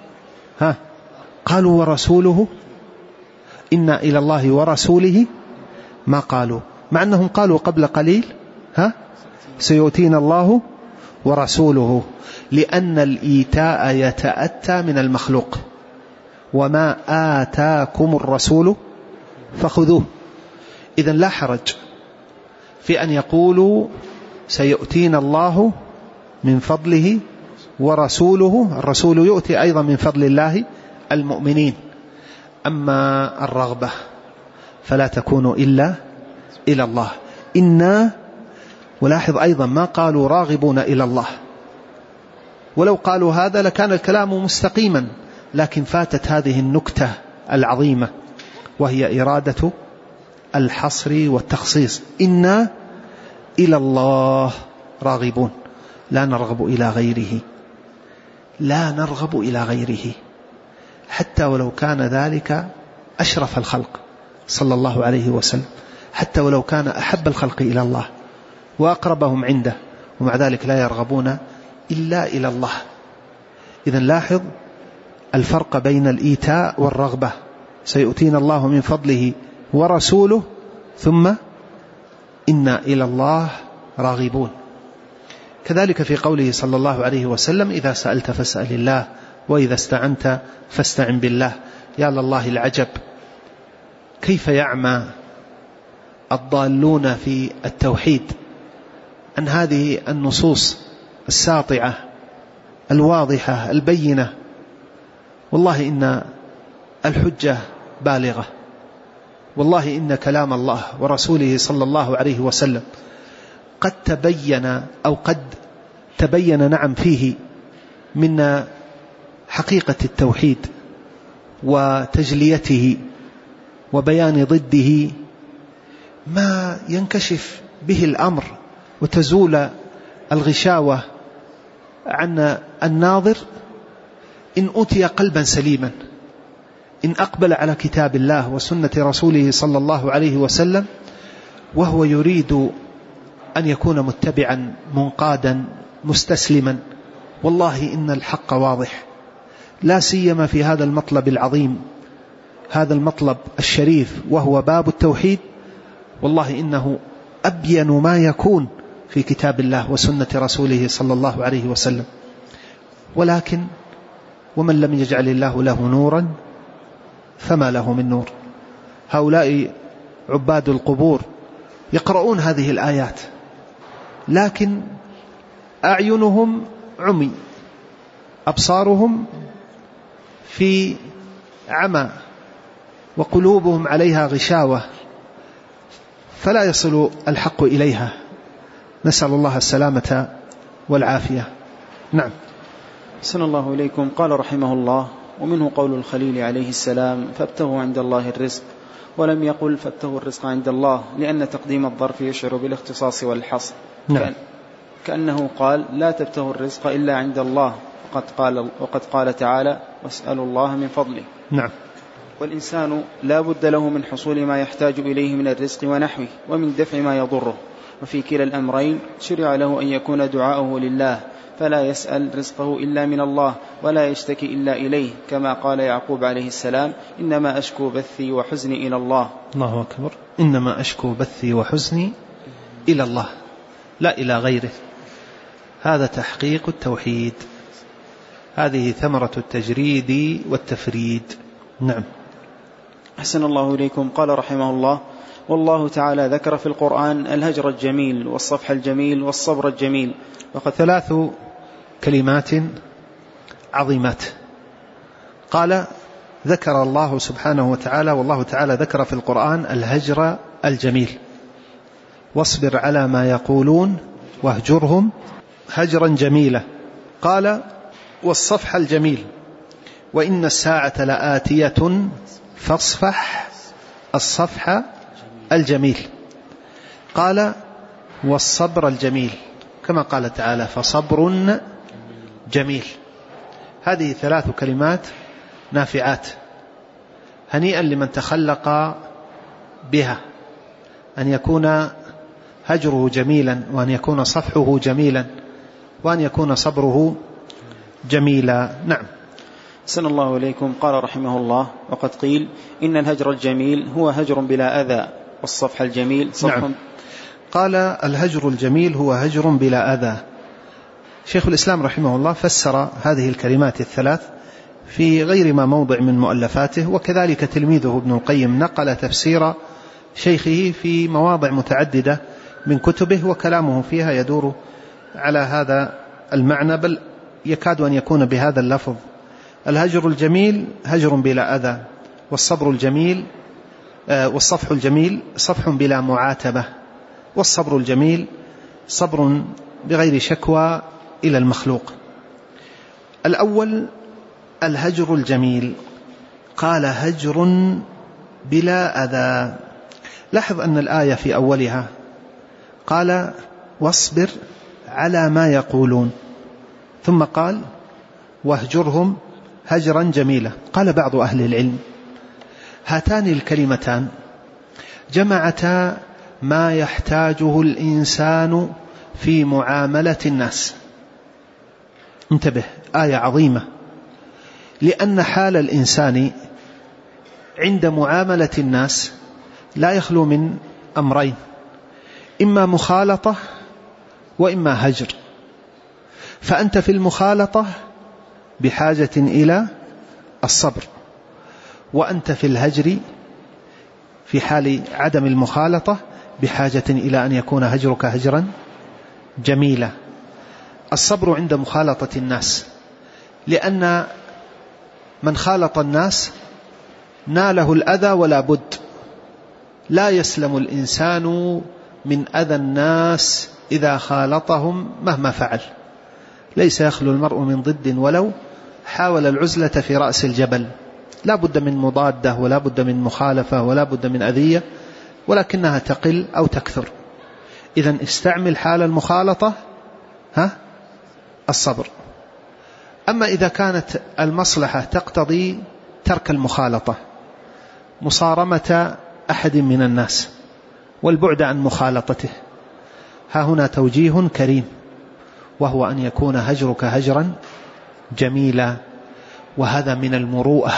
ها قالوا ورسوله إنا إلى الله ورسوله ما قالوا، مع أنهم قالوا قبل قليل ها سيؤتينا الله ورسوله، لأن الإيتاء يتأتى من المخلوق، وما آتاكم الرسول فخذوه. إذن لا حرج في أن يقولوا سيؤتينا الله من فضله ورسوله، الرسول يؤتي أيضا من فضل الله المؤمنين. أما الرغبة فلا تكون إلا إلى الله. إنا، ولاحظ أيضا ما قالوا راغبون إلى الله، ولو قالوا هذا لكان الكلام مستقيما، لكن فاتت هذه النكتة العظيمة وهي إرادة الحصر والتخصيص. إنا إلى الله راغبون، لا نرغب إلى غيره، لا نرغب إلى غيره، حتى ولو كان ذلك أشرف الخلق صلى الله عليه وسلم، حتى ولو كان أحب الخلق إلى الله وأقربهم عنده، ومع ذلك لا يرغبون إلا إلى الله. إذن لاحظ الفرق بين الإيتاء والرغبة، سيؤتينا الله من فضله ورسوله، ثم إنا إلى الله راغبون. كذلك في قوله صلى الله عليه وسلم إذا سألت فاسأل الله وإذا استعنت فاستعن بالله. يا لله العجب، كيف يعمى الضالون في التوحيد عن هذه النصوص الساطعة الواضحة البينة. والله إن الحجة بالغة، والله إن كلام الله ورسوله صلى الله عليه وسلم قد تبين أو قد تبين نعم فيه من حقيقة التوحيد وتجليته وبيان ضده ما ينكشف به الأمر وتزول الغشاوة عن الناظر إن أوتي قلبا سليما، إن أقبل على كتاب الله وسنة رسوله صلى الله عليه وسلم وهو يريد أن يكون متبعا منقادا مستسلما. والله إن الحق واضح، لا سيما في هذا المطلب العظيم، هذا المطلب الشريف وهو باب التوحيد. والله إنه أبين ما يكون في كتاب الله وسنة رسوله صلى الله عليه وسلم. ولكن ومن لم يجعل الله له نورا فما له من نور. هؤلاء عباد القبور يقرؤون هذه الآيات، لكن أعينهم عمي، أبصارهم في عمى، وقلوبهم عليها غشاوة، فلا يصل الحق إليها. نسأل الله السلامة والعافية. نعم. أحسن الله إليكم. قال رحمه الله: ومنه قول الخليل عليه السلام: فابتغوا عند الله الرزق، ولم يقل فابتغوا الرزق عند الله، لأن تقديم الظرف يشعر بالاختصاص والحصر. نعم. كأنه قال: لا تبتغوا الرزق إلا عند الله، وقد قال, وقد قال تعالى: واسألوا الله من فضله. نعم. والإنسان لا بد له من حصول ما يحتاج إليه من الرزق ونحوه، ومن دفع ما يضره، وفي كلا الأمرين شرع له أن يكون دعاؤه لله، فلا يسأل رزقه إلا من الله، ولا يشتكي إلا إليه، كما قال يعقوب عليه السلام: إنما أشكو بثي وحزني إلى الله. الله أكبر. إنما أشكو بثي وحزني إلى الله، لا إلى غيره. هذا تحقيق التوحيد، هذه ثمرة التجريد والتفريد. نعم. أحسن الله إليكم. قال رحمه الله: والله تعالى ذكر في القرآن الهجر الجميل والصفح الجميل والصبر الجميل. وقد ثلاث كلمات عظيمات. قال: ذكر الله سبحانه وتعالى، والله تعالى ذكر في القرآن الهجر الجميل، واصبر على ما يقولون واهجرهم هجرا جميلا. قال: والصفح الجميل، وإن الساعة لآتية فاصفح الصفح الجميل. قال: والصبر الجميل، كما قال تعالى: فصبر جميل. هذه ثلاث كلمات نافعات، هنيئا لمن تخلق بها، أن يكون هجره جميلا، وأن يكون صفحه جميلا، وأن يكون صبره جميلا. نعم. أحسن الله إليكم. قال رحمه الله: وقد قيل إن الهجر الجميل هو هجر بلا أذى، والصفح الجميل صفح. نعم. قال: الهجر الجميل هو هجر بلا أذى. شيخ الإسلام رحمه الله فسر هذه الكلمات الثلاث في غير ما موضع من مؤلفاته، وكذلك تلميذه ابن القيم نقل تفسير شيخه في مواضع متعددة من كتبه، وكلامه فيها يدور على هذا المعنى، بل يكاد أن يكون بهذا اللفظ: الهجر الجميل هجر بلا أذى، والصبر الجميل والصفح الجميل صفح بلا معاتبة، والصبر الجميل صبر بغير شكوى إلى المخلوق. الأول الهجر الجميل، قال: هجر بلا أذى. لاحظ أن الآية في أولها قال: واصبر على ما يقولون، ثم قال: واهجرهم هجرا جميلا. قال بعض أهل العلم: هاتان الكلمتان جمعتا ما يحتاجه الإنسان في معاملة الناس. انتبه، آية عظيمة، لأن حال الإنسان عند معاملة الناس لا يخلو من أمرين: إما مخالطة وإما هجر. فأنت في المخالطة بحاجة إلى الصبر، وأنت في الهجر في حال عدم المخالطة بحاجة إلى أن يكون هجرك هجرا جميلا. الصبر عند مخالطة الناس، لأن من خالط الناس ناله الأذى ولا بد، لا يسلم الإنسان من أذى الناس إذا خالطهم مهما فعل. ليس يخلو المرء من ضد ولو حاول العزلة في رأس الجبل. لا بد من مضادة، ولا بد من مخالفة، ولا بد من أذية، ولكنها تقل أو تكثر. إذن استعمل حال المخالطة ها الصبر. أما إذا كانت المصلحة تقتضي ترك المخالطة، مصارمة أحد من الناس والبعد عن مخالطته، ها هنا توجيه كريم، وهو أن يكون هجرك هجرا جميلا. وهذا من المروءة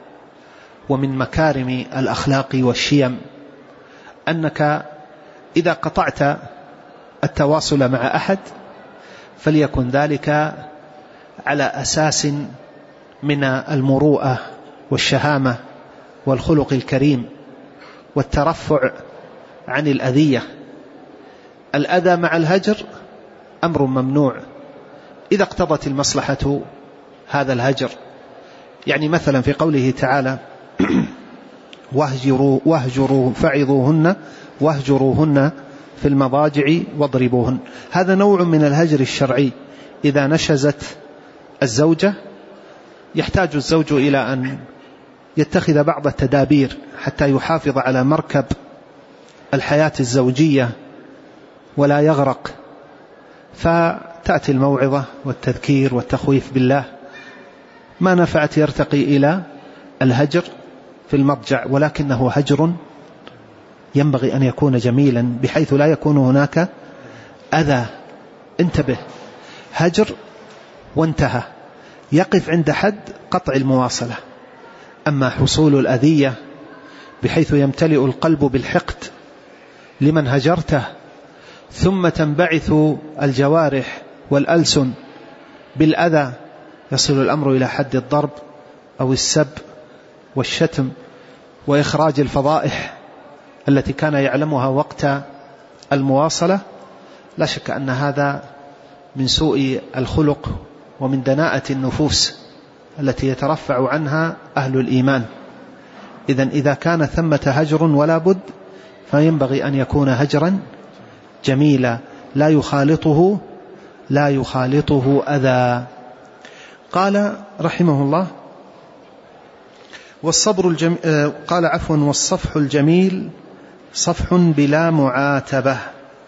ومن مكارم الأخلاق والشيم، أنك إذا قطعت التواصل مع أحد فليكن ذلك على أساس من المروءة والشهامة والخلق الكريم والترفع عن الأذية. الأذى مع الهجر أمر ممنوع إذا اقتضت المصلحة هذا الهجر. يعني مثلا في قوله تعالى: واهجروا واهجروا فعظوهن واهجروهن في المضاجع واضربوهن. هذا نوع من الهجر الشرعي. إذا نشزت الزوجة يحتاج الزوج إلى أن يتخذ بعض التدابير حتى يحافظ على مركب الحياة الزوجية ولا يغرق، فتأتي الموعظة والتذكير والتخويف بالله. ما نفعت يرتقي إلى الهجر في المضجع، ولكنه هجر ينبغي أن يكون جميلا بحيث لا يكون هناك أذى. انتبه، هجر وانتهى، يقف عند حد قطع المواصلة. أما حصول الأذية بحيث يمتلئ القلب بالحقد لمن هجرته، ثم تنبعث الجوارح والألسن بالأذى، يصل الأمر إلى حد الضرب أو السب والشتم وإخراج الفضائح التي كان يعلمها وقت المواصلة، لا شك أن هذا من سوء الخلق ومن دناءة النفوس التي يترفع عنها أهل الإيمان. إذن إذا كان ثمة هجر ولا بد فينبغي أن يكون هجرا جميلا لا يخالطه لا يخالطه أذى. قال رحمه الله: والصبر الجميل، قال عفوا والصفح الجميل صفح بلا معاتبة.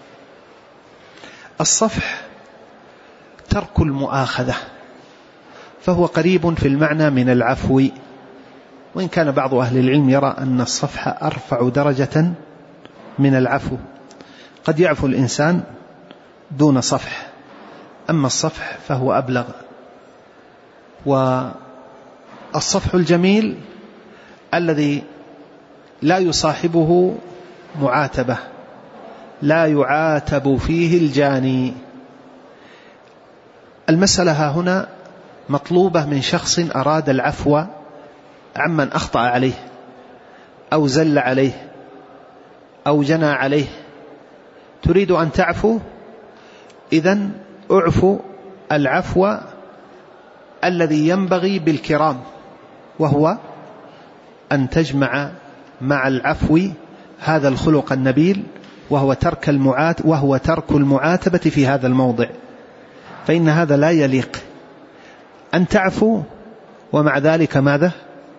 الصفح ترك المؤاخذة، فهو قريب في المعنى من العفو، وإن كان بعض أهل العلم يرى أن الصفح أرفع درجة من العفو. قد يعفو الإنسان دون صفح، أما الصفح فهو أبلغ. الصفح الجميل الذي لا يصاحبه معاتبة، لا يعاتب فيه الجاني. المسألة ها هنا مطلوبة من شخص أراد العفو عمن أخطأ عليه أو زل عليه أو جنى عليه، تريد أن تعفو، إذن اعفو العفو الذي ينبغي بالكرام، وهو أن تجمع مع العفو هذا الخلق النبيل، وهو ترك المعات وهو ترك المعاتبة في هذا الموضع، فإن هذا لا يليق أن تعفو ومع ذلك ماذا؟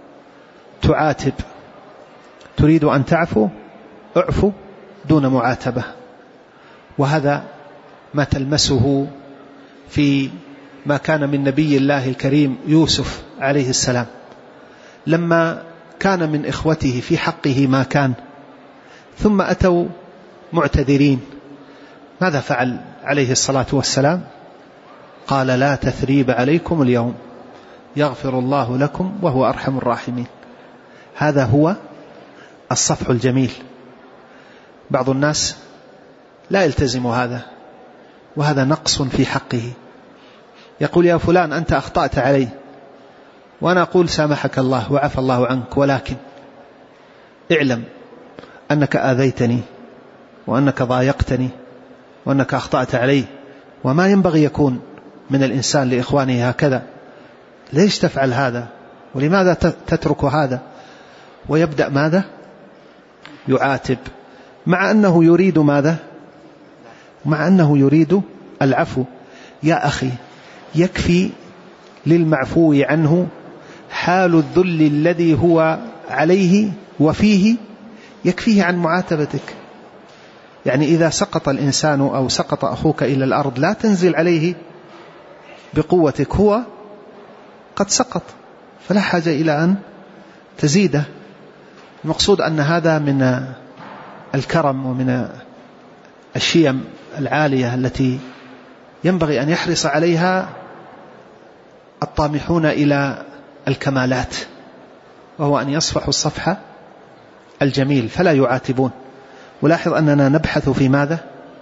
تعاتب. تريد أن تعفو، اعفو دون معاتبة. وهذا ما تلمسه في ما كان من نبي الله الكريم يوسف عليه السلام، لما كان من إخوته في حقه ما كان، ثم أتوا معتذرين، ماذا فعل عليه الصلاة والسلام؟ قال: لا تثريب عليكم اليوم، يغفر الله لكم وهو أرحم الراحمين. هذا هو الصفح الجميل. بعض الناس لا يلتزم هذا، وهذا نقص في حقه. يقول: يا فلان أنت أخطأت علي، وأنا أقول سامحك الله وعفى الله عنك، ولكن اعلم أنك آذيتني وأنك ضايقتني وأنك أخطأت علي، وما ينبغي يكون من الإنسان لإخوانه هكذا. ليش تفعل هذا؟ ولماذا تترك هذا؟ ويبدأ ماذا؟ يعاتب، مع أنه يريد ماذا؟ مع أنه يريد العفو. يا أخي، يكفي للمعفو عنه حال الذل الذي هو عليه وفيه، يكفيه عن معاتبتك. يعني إذا سقط الإنسان أو سقط أخوك إلى الأرض لا تنزل عليه بقوتك، هو قد سقط، فلا حاجة إلى أن تزيده. المقصود أن هذا من الكرم ومن الشيم العالية التي ينبغي أن يحرص عليها الطامحون إلى الكمالات، وهو أن يصفحوا الصفحة الجميل فلا يعاتبون. ولاحظ أننا نبحث في ماذا؟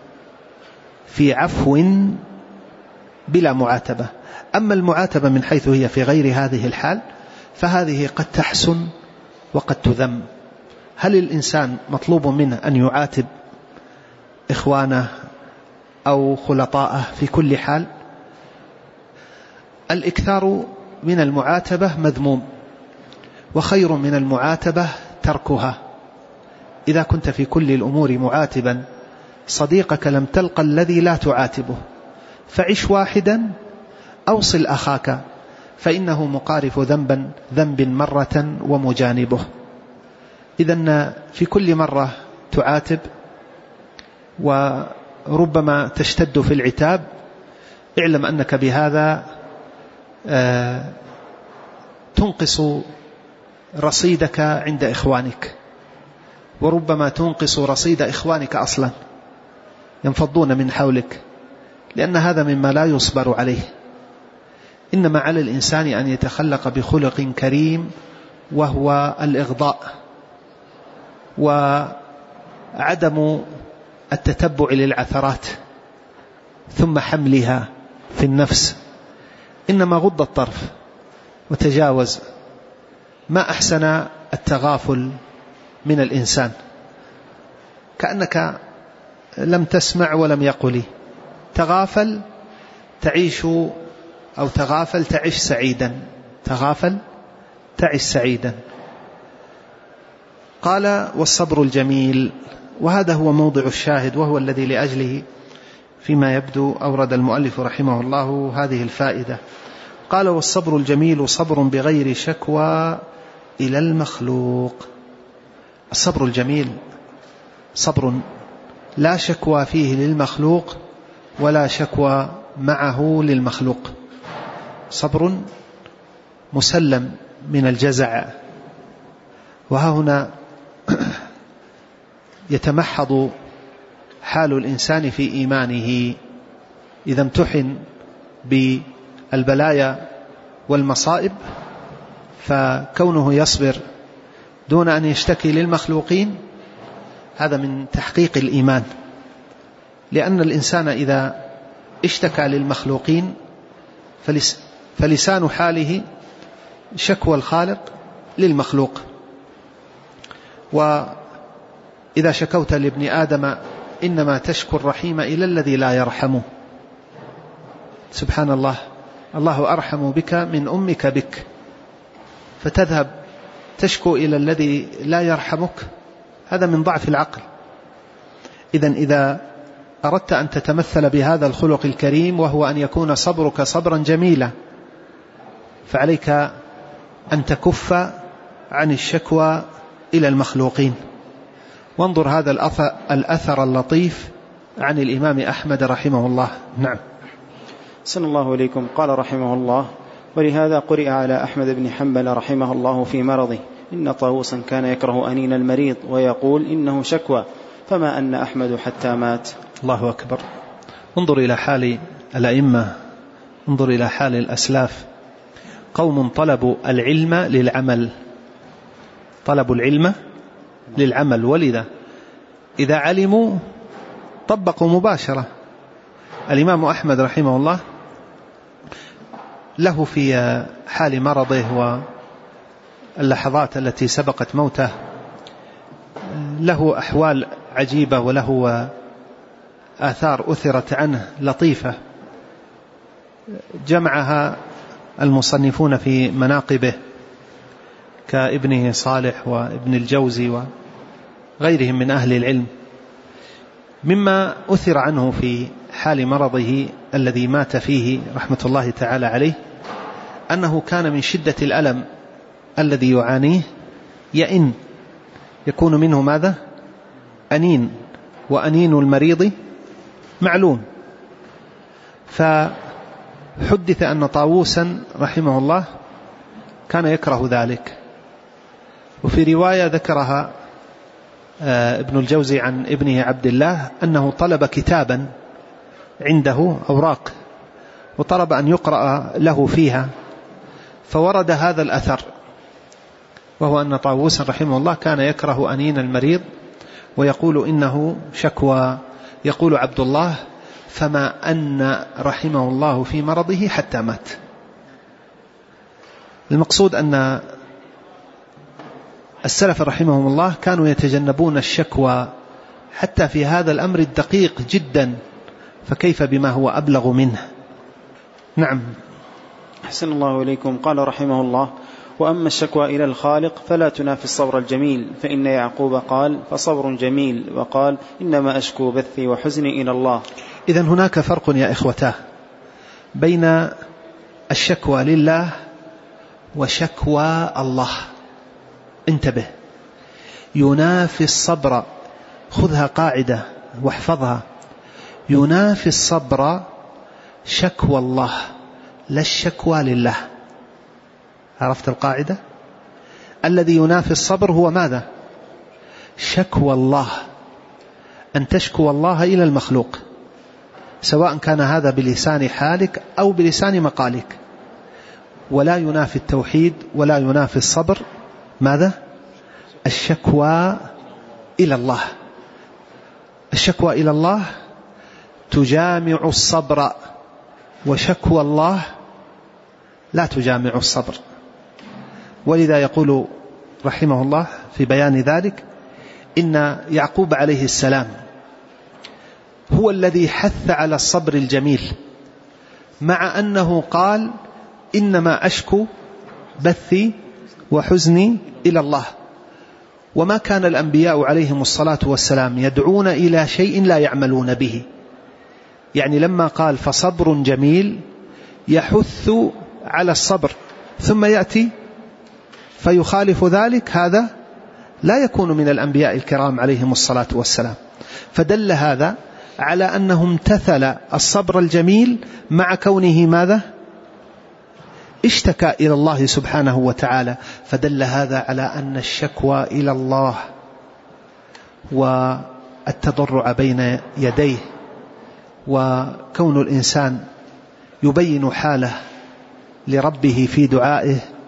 في عفو بلا معاتبة. أما المعاتبة من حيث هي في غير هذه الحال فهذه قد تحسن وقد تذم. هل الإنسان مطلوب منه أن يعاتب إخوانه أو خلطاءه في كل حال؟ الإكثار من المعاتبة مذموم، وخير من المعاتبة تركها. إذا كنت في كل الأمور معاتبا صديقك لم تلق الذي لا تعاتبه، فعش واحدا أوصل أخاك، فإنه مقارف ذنبا ذنب مرة ومجانبه. إذن في كل مرة تعاتب وربما تشتد في العتاب، اعلم أنك بهذا تنقص رصيدك عند إخوانك، وربما تنقص رصيد إخوانك أصلا، ينفضون من حولك، لأن هذا مما لا يصبر عليه. إنما على الإنسان أن يتخلق بخلق كريم، وهو الإغضاء وعدم التتبع للعثرات ثم حملها في النفس، إنما غض الطرف وتجاوز. ما أحسن التغافل من الإنسان، كأنك لم تسمع ولم يقل. تغافل تعيش أو تغافل تعيش سعيدا، تغافل تعيش سعيدا. قال: والصبر الجميل. وهذا هو موضع الشاهد، وهو الذي لأجله فيما يبدو أورد المؤلف رحمه الله هذه الفائدة. قال: والصبر الجميل صبر بغير شكوى إلى المخلوق. الصبر الجميل صبر لا شكوى فيه للمخلوق ولا شكوى معه للمخلوق، صبر مسلم من الجزع. وها هنا يتمحض حال الإنسان في إيمانه إذا امتحن بالبلايا والمصائب، فكونه يصبر دون أن يشتكي للمخلوقين هذا من تحقيق الإيمان، لأن الإنسان إذا اشتكى للمخلوقين فلس فلسان حاله شكوى الخالق للمخلوق. وإذا شكوت لابن آدم إنما تشكو الرحيم إلى الذي لا يرحمه. سبحان الله، الله أرحم بك من أمك بك، فتذهب تشكو إلى الذي لا يرحمك، هذا من ضعف العقل. إذن إذا أردت أن تتمثل بهذا الخلق الكريم وهو أن يكون صبرك صبرا جميلا، فعليك أن تكف عن الشكوى إلى المخلوقين. وانظر هذا الأثر اللطيف عن الإمام أحمد رحمه الله. نعم. صلى الله عليكم. قال رحمه الله: ولهذا قرئ على أحمد بن حنبل رحمه الله في مرضه إن طاووسا كان يكره أنين المريض ويقول إنه شكوى، فما أن أحمد حتى مات. الله أكبر. انظر إلى حال الأئمة، انظر إلى حال الأسلاف، قوم طلبوا العلم للعمل، طلبوا العلم للعمل، ولذا إذا علموا طبقوا مباشرة. الإمام أحمد رحمه الله له في حال مرضه واللحظات التي سبقت موته له أحوال عجيبة، وله آثار أثرت عنه لطيفة جمعها المصنفون في مناقبه كابنه صالح وابن الجوزي وغيرهم من أهل العلم. مما أثر عنه في حال مرضه الذي مات فيه رحمة الله تعالى عليه أنه كان من شدة الألم الذي يعانيه يئن، يكون منه ماذا؟ أنين، وأنين المريض معلوم. فحدث أن طاووسا رحمه الله كان يكره ذلك. وفي رواية ذكرها ابن الجوزي عن ابنه عبد الله أنه طلب كتابا عنده أوراق وطلب أن يقرأ له فيها، فورد هذا الأثر، وهو أن طاووسا رحمه الله كان يكره أنين المريض ويقول إنه شكوى. يقول عبد الله: فما أن رحمه الله في مرضه حتى مات. المقصود أن السلف رحمهم الله كانوا يتجنبون الشكوى حتى في هذا الأمر الدقيق جدا، فكيف بما هو أبلغ منه. نعم. أحسن الله إليكم. قال رحمه الله: وأما الشكوى إلى الخالق فلا تنافي الصبر الجميل، فإن يعقوب قال: فصبر جميل، وقال: إنما أشكو بثي وحزني إلى الله. إذن هناك فرق يا إخوتاه بين الشكوى لله وشكوى الله. انتبه، ينافي الصبر، خذها قاعدة واحفظها، ينافي الصبر شكوى الله لا الشكوى لله. عرفت القاعدة؟ الذي ينافي الصبر هو ماذا؟ شكوى الله، أن تشكو الله إلى المخلوق، سواء كان هذا بلسان حالك أو بلسان مقالك. ولا ينافي التوحيد ولا ينافي الصبر ماذا؟ الشكوى إلى الله. الشكوى إلى الله تجامع الصبر، وشكوى الله لا تجامع الصبر. ولذا يقول رحمه الله في بيان ذلك إن يعقوب عليه السلام هو الذي حث على الصبر الجميل، مع أنه قال: إنما أشكو بثي وحزني إلى الله. وما كان الأنبياء عليهم الصلاة والسلام يدعون إلى شيء لا يعملون به. يعني لما قال فصبر جميل يحث على الصبر، ثم يأتي فيخالف ذلك، هذا لا يكون من الأنبياء الكرام عليهم الصلاة والسلام. فدل هذا على أنه امتثل الصبر الجميل مع كونه ماذا؟ اشتكى إلى الله سبحانه وتعالى. فدل هذا على أن الشكوى إلى الله والتضرع بين يديه وكون الإنسان يبين حاله لربه في دعائه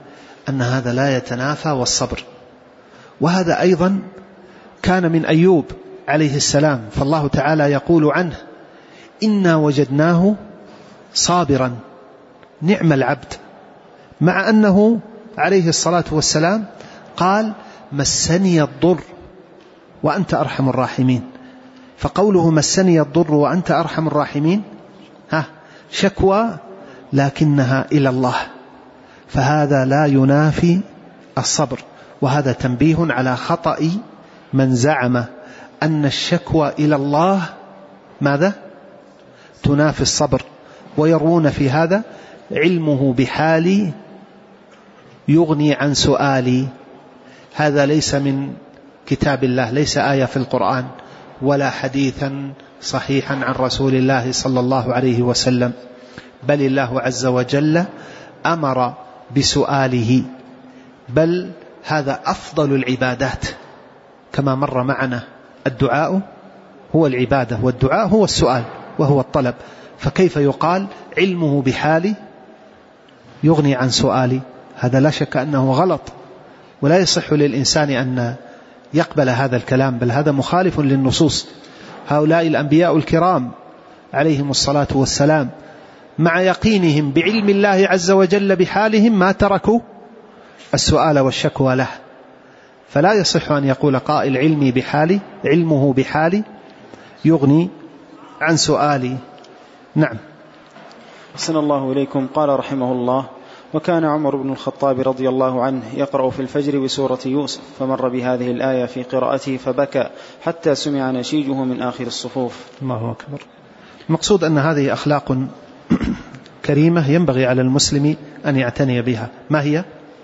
أن هذا لا يتنافى والصبر. وهذا أيضا كان من أيوب عليه السلام، فالله تعالى يقول عنه: إنا وجدناه صابرا نعم العبد، مع أنه عليه الصلاة والسلام قال: مسني الضر وأنت أرحم الراحمين. فقوله مسني الضر وأنت أرحم الراحمين ها شكوى لكنها إلى الله، فهذا لا ينافي الصبر. وهذا تنبيه على خطأ من زعم أن الشكوى إلى الله ماذا؟ تنافي الصبر، ويروون في هذا: علمه بحالي يغني عن سؤالي. هذا ليس من كتاب الله، ليس آية في القرآن ولا حديثا صحيحا عن رسول الله صلى الله عليه وسلم، بل الله عز وجل أمر بسؤاله، بل هذا أفضل العبادات كما مر معنا. الدعاء هو العبادة، والدعاء هو السؤال وهو الطلب، فكيف يقال علمه بحالي يغني عن سؤالي؟ هذا لا شك أنه غلط، ولا يصح للإنسان أن يقبل هذا الكلام، بل هذا مخالف للنصوص. هؤلاء الأنبياء الكرام عليهم الصلاة والسلام مع يقينهم بعلم الله عز وجل بحالهم ما تركوا السؤال والشكوى له. فلا يصح أن يقول قائل علمي بحالي، علمه بحالي يغني عن سؤالي. نعم. أحسن الله إليكم. قال رحمه الله: وكان عمر بن الخطاب رضي الله عنه يقرأ في الفجر بسورة يوسف، فمر بهذه الآية في قراءته فبكى حتى سمع نشيجه من آخر الصفوف. الله أكبر. المقصود أن هذه أخلاق كريمة ينبغي على المسلم أن يعتني بها. ما هي؟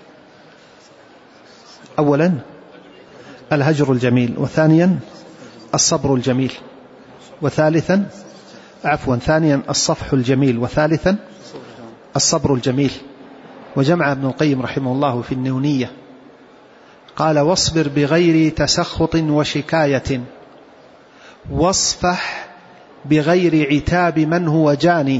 أولا الهجر الجميل، وثانيا الصبر الجميل، وثالثا عفوا ثانيا الصفح الجميل، وثالثا الصبر الجميل. وجمع ابن القيم رحمه الله في النونية قال: واصبر بغير تسخط وشكاية، واصفح بغير عتاب من هو جاني،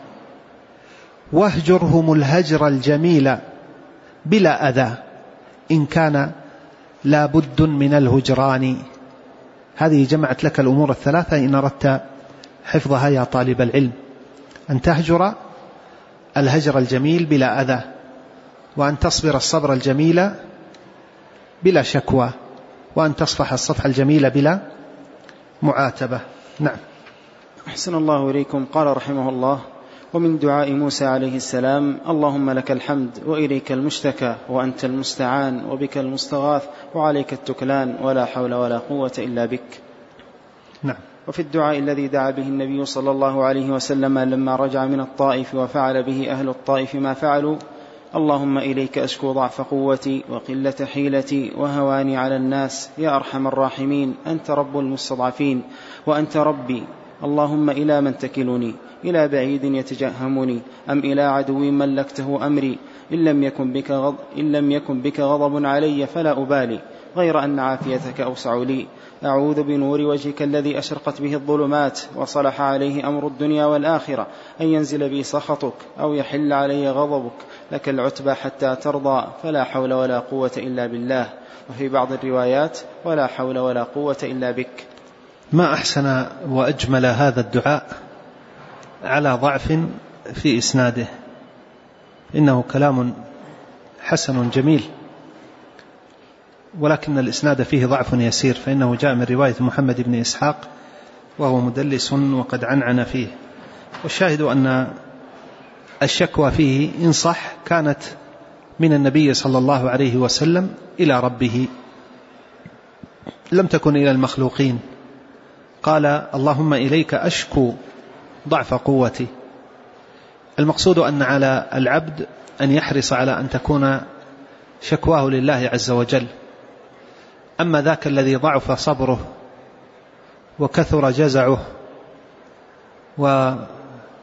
واهجرهم الهجر الجميل بلا أذى إن كان لا بد من الهجران. هذه جمعت لك الأمور الثلاثة إن أردت حفظها يا طالب العلم: أن تهجر الهجر الجميل بلا أذى، وأن تصبر الصبر الجميل بلا شكوى، وأن تصفح الصفح الجميل بلا معاتبة. نعم. أحسن الله إليكم. قال رحمه الله: ومن دعاء موسى عليه السلام: اللهم لك الحمد وإليك المشتكى وأنت المستعان وبك المستغاث وعليك التكلان ولا حول ولا قوة إلا بك. نعم. وفي الدعاء الذي دعا به النبي صلى الله عليه وسلم لما رجع من الطائف وفعل به أهل الطائف ما فعلوا: اللهم إليك أشكو ضعف قوتي وقلة حيلتي وهواني على الناس يا أرحم الراحمين، أنت رب المستضعفين وأنت ربي، اللهم إلى من تكلني؟ إلى بعيد يتجهمني أم إلى عدو ملكته أمري؟ إن لم يكن بك غضب, إن لم يكن بك غضب علي فلا أبالي، غير أن عافيتك أوسع لي. أعوذ بنور وجهك الذي أشرقت به الظلمات وصلح عليه أمر الدنيا والآخرة أن ينزل بي سخطك أو يحل علي غضبك، لك العتبى حتى ترضى، فلا حول ولا قوة إلا بالله. وفي بعض الروايات: ولا حول ولا قوة إلا بك. ما أحسن وأجمل هذا الدعاء على ضعف في إسناده، إنه كلام حسن جميل، ولكن الإسناد فيه ضعف يسير، فإنه جاء من رواية محمد بن إسحاق وهو مدلس وقد عنعن فيه. والشاهد أن الشكوى فيه إن صح كانت من النبي صلى الله عليه وسلم إلى ربه، لم تكن إلى المخلوقين. قال: اللهم إليك أشكو ضعف قوتي. المقصود أن على العبد أن يحرص على أن تكون شكواه لله عز وجل. أما ذاك الذي ضعف صبره وكثر جزعه ولا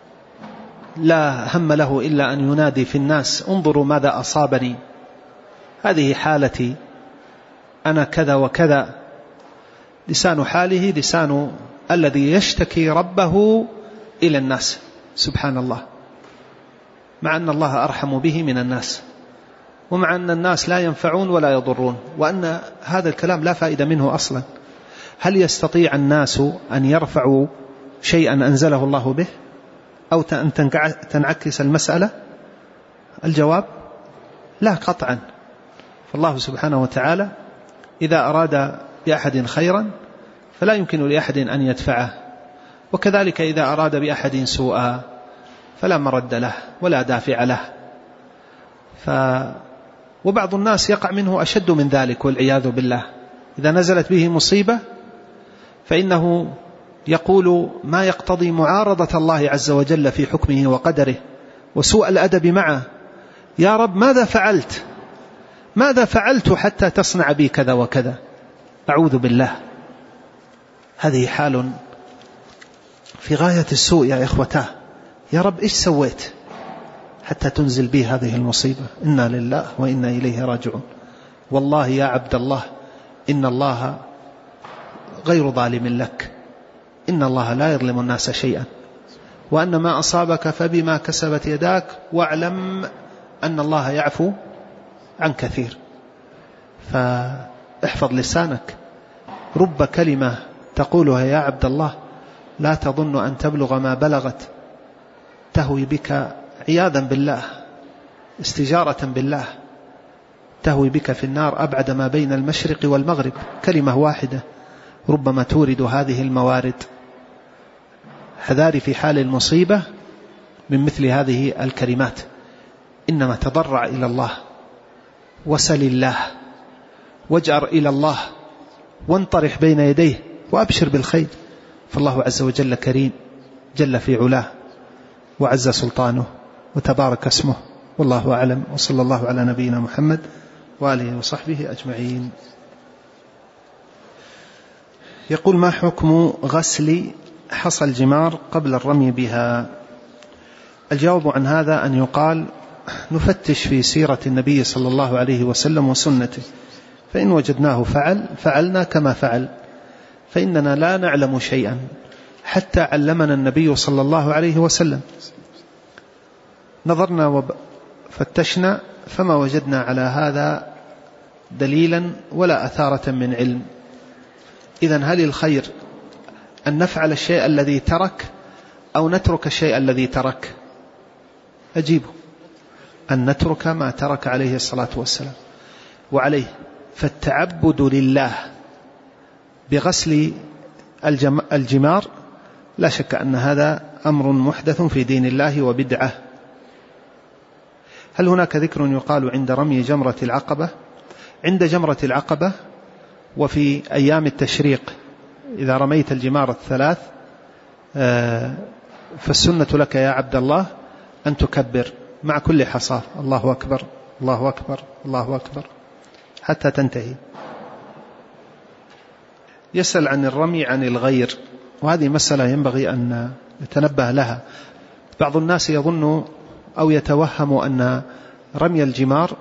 هم له إلا أن ينادي في الناس: انظروا ماذا أصابني، هذه حالتي، أنا كذا وكذا، لسان حاله لسان الذي يشتكي ربه إلى الناس، سبحان الله، مع أن الله أرحم به من الناس. ومع أن الناس لا ينفعون ولا يضرون، وأن هذا الكلام لا فائدة منه أصلا. هل يستطيع الناس أن يرفعوا شيئا أنزله الله به أو أن تنعكس المسألة؟ الجواب لا قطعا. فالله سبحانه وتعالى إذا أراد بأحد خيرا فلا يمكن لأحد أن يدفعه، وكذلك إذا أراد بأحد سوءا فلا مرد له ولا دافع له. ف... وبعض الناس يقع منه أشد من ذلك والعياذ بالله. إذا نزلت به مصيبة فإنه يقول ما يقتضي معارضة الله عز وجل في حكمه وقدره وسوء الأدب معه. يا رب ماذا فعلت ماذا فعلت حتى تصنع بي كذا وكذا؟ أعوذ بالله. هذه حال في غاية السوء يا إخوتاه. يا رب إيش سويت حتى تنزل بي هذه المصيبة؟ إنا لله وإنا إليه راجعون. والله يا عبد الله إن الله غير ظالم لك، إن الله لا يظلم الناس شيئا، وأن ما أصابك فبما كسبت يداك، واعلم أن الله يعفو عن كثير. فاحفظ لسانك. رب كلمة تقولها يا عبد الله لا تظن أن تبلغ ما بلغت، تهوي بك عياذا بالله استجارة بالله، تهوي بك في النار أبعد ما بين المشرق والمغرب. كلمة واحدة ربما تورد هذه الموارد. حذاري في حال المصيبة من مثل هذه الكلمات. إنما تضرع إلى الله وسل الله واجأر إلى الله وانطرح بين يديه وأبشر بالخير، فالله عز وجل كريم جل في علاه وعز سلطانه وتبارك اسمه. والله أعلم، وصلى الله على نبينا محمد وآله وصحبه أجمعين. يقول ما حكم غسل حصى الجمار قبل الرمي بها؟ الجواب عن هذا أن يقال نفتش في سيرة النبي صلى الله عليه وسلم وسنته، فإن وجدناه فعل فعلنا كما فعل، فإننا لا نعلم شيئا حتى علمنا النبي صلى الله عليه وسلم. نظرنا وفتشنا فما وجدنا على هذا دليلا ولا أثارة من علم. إذن هل الخير أن نفعل الشيء الذي ترك أو نترك الشيء الذي ترك؟ أجيبه أن نترك ما ترك عليه الصلاة والسلام. وعليه فالتعبد لله بغسل الجمار لا شك أن هذا أمر محدث في دين الله وبدعة. هل هناك ذكر يقال عند رمي جمرة العقبة؟ عند جمرة العقبة وفي أيام التشريق إذا رميت الجمار الثلاث فالسنة لك يا عبد الله أن تكبر مع كل حصاة الله أكبر الله أكبر الله أكبر حتى تنتهي. يسأل عن الرمي عن الغير، وهذه مسألة ينبغي أن نتنبه لها. بعض الناس يظن أو يتوهم أن رمي الجمار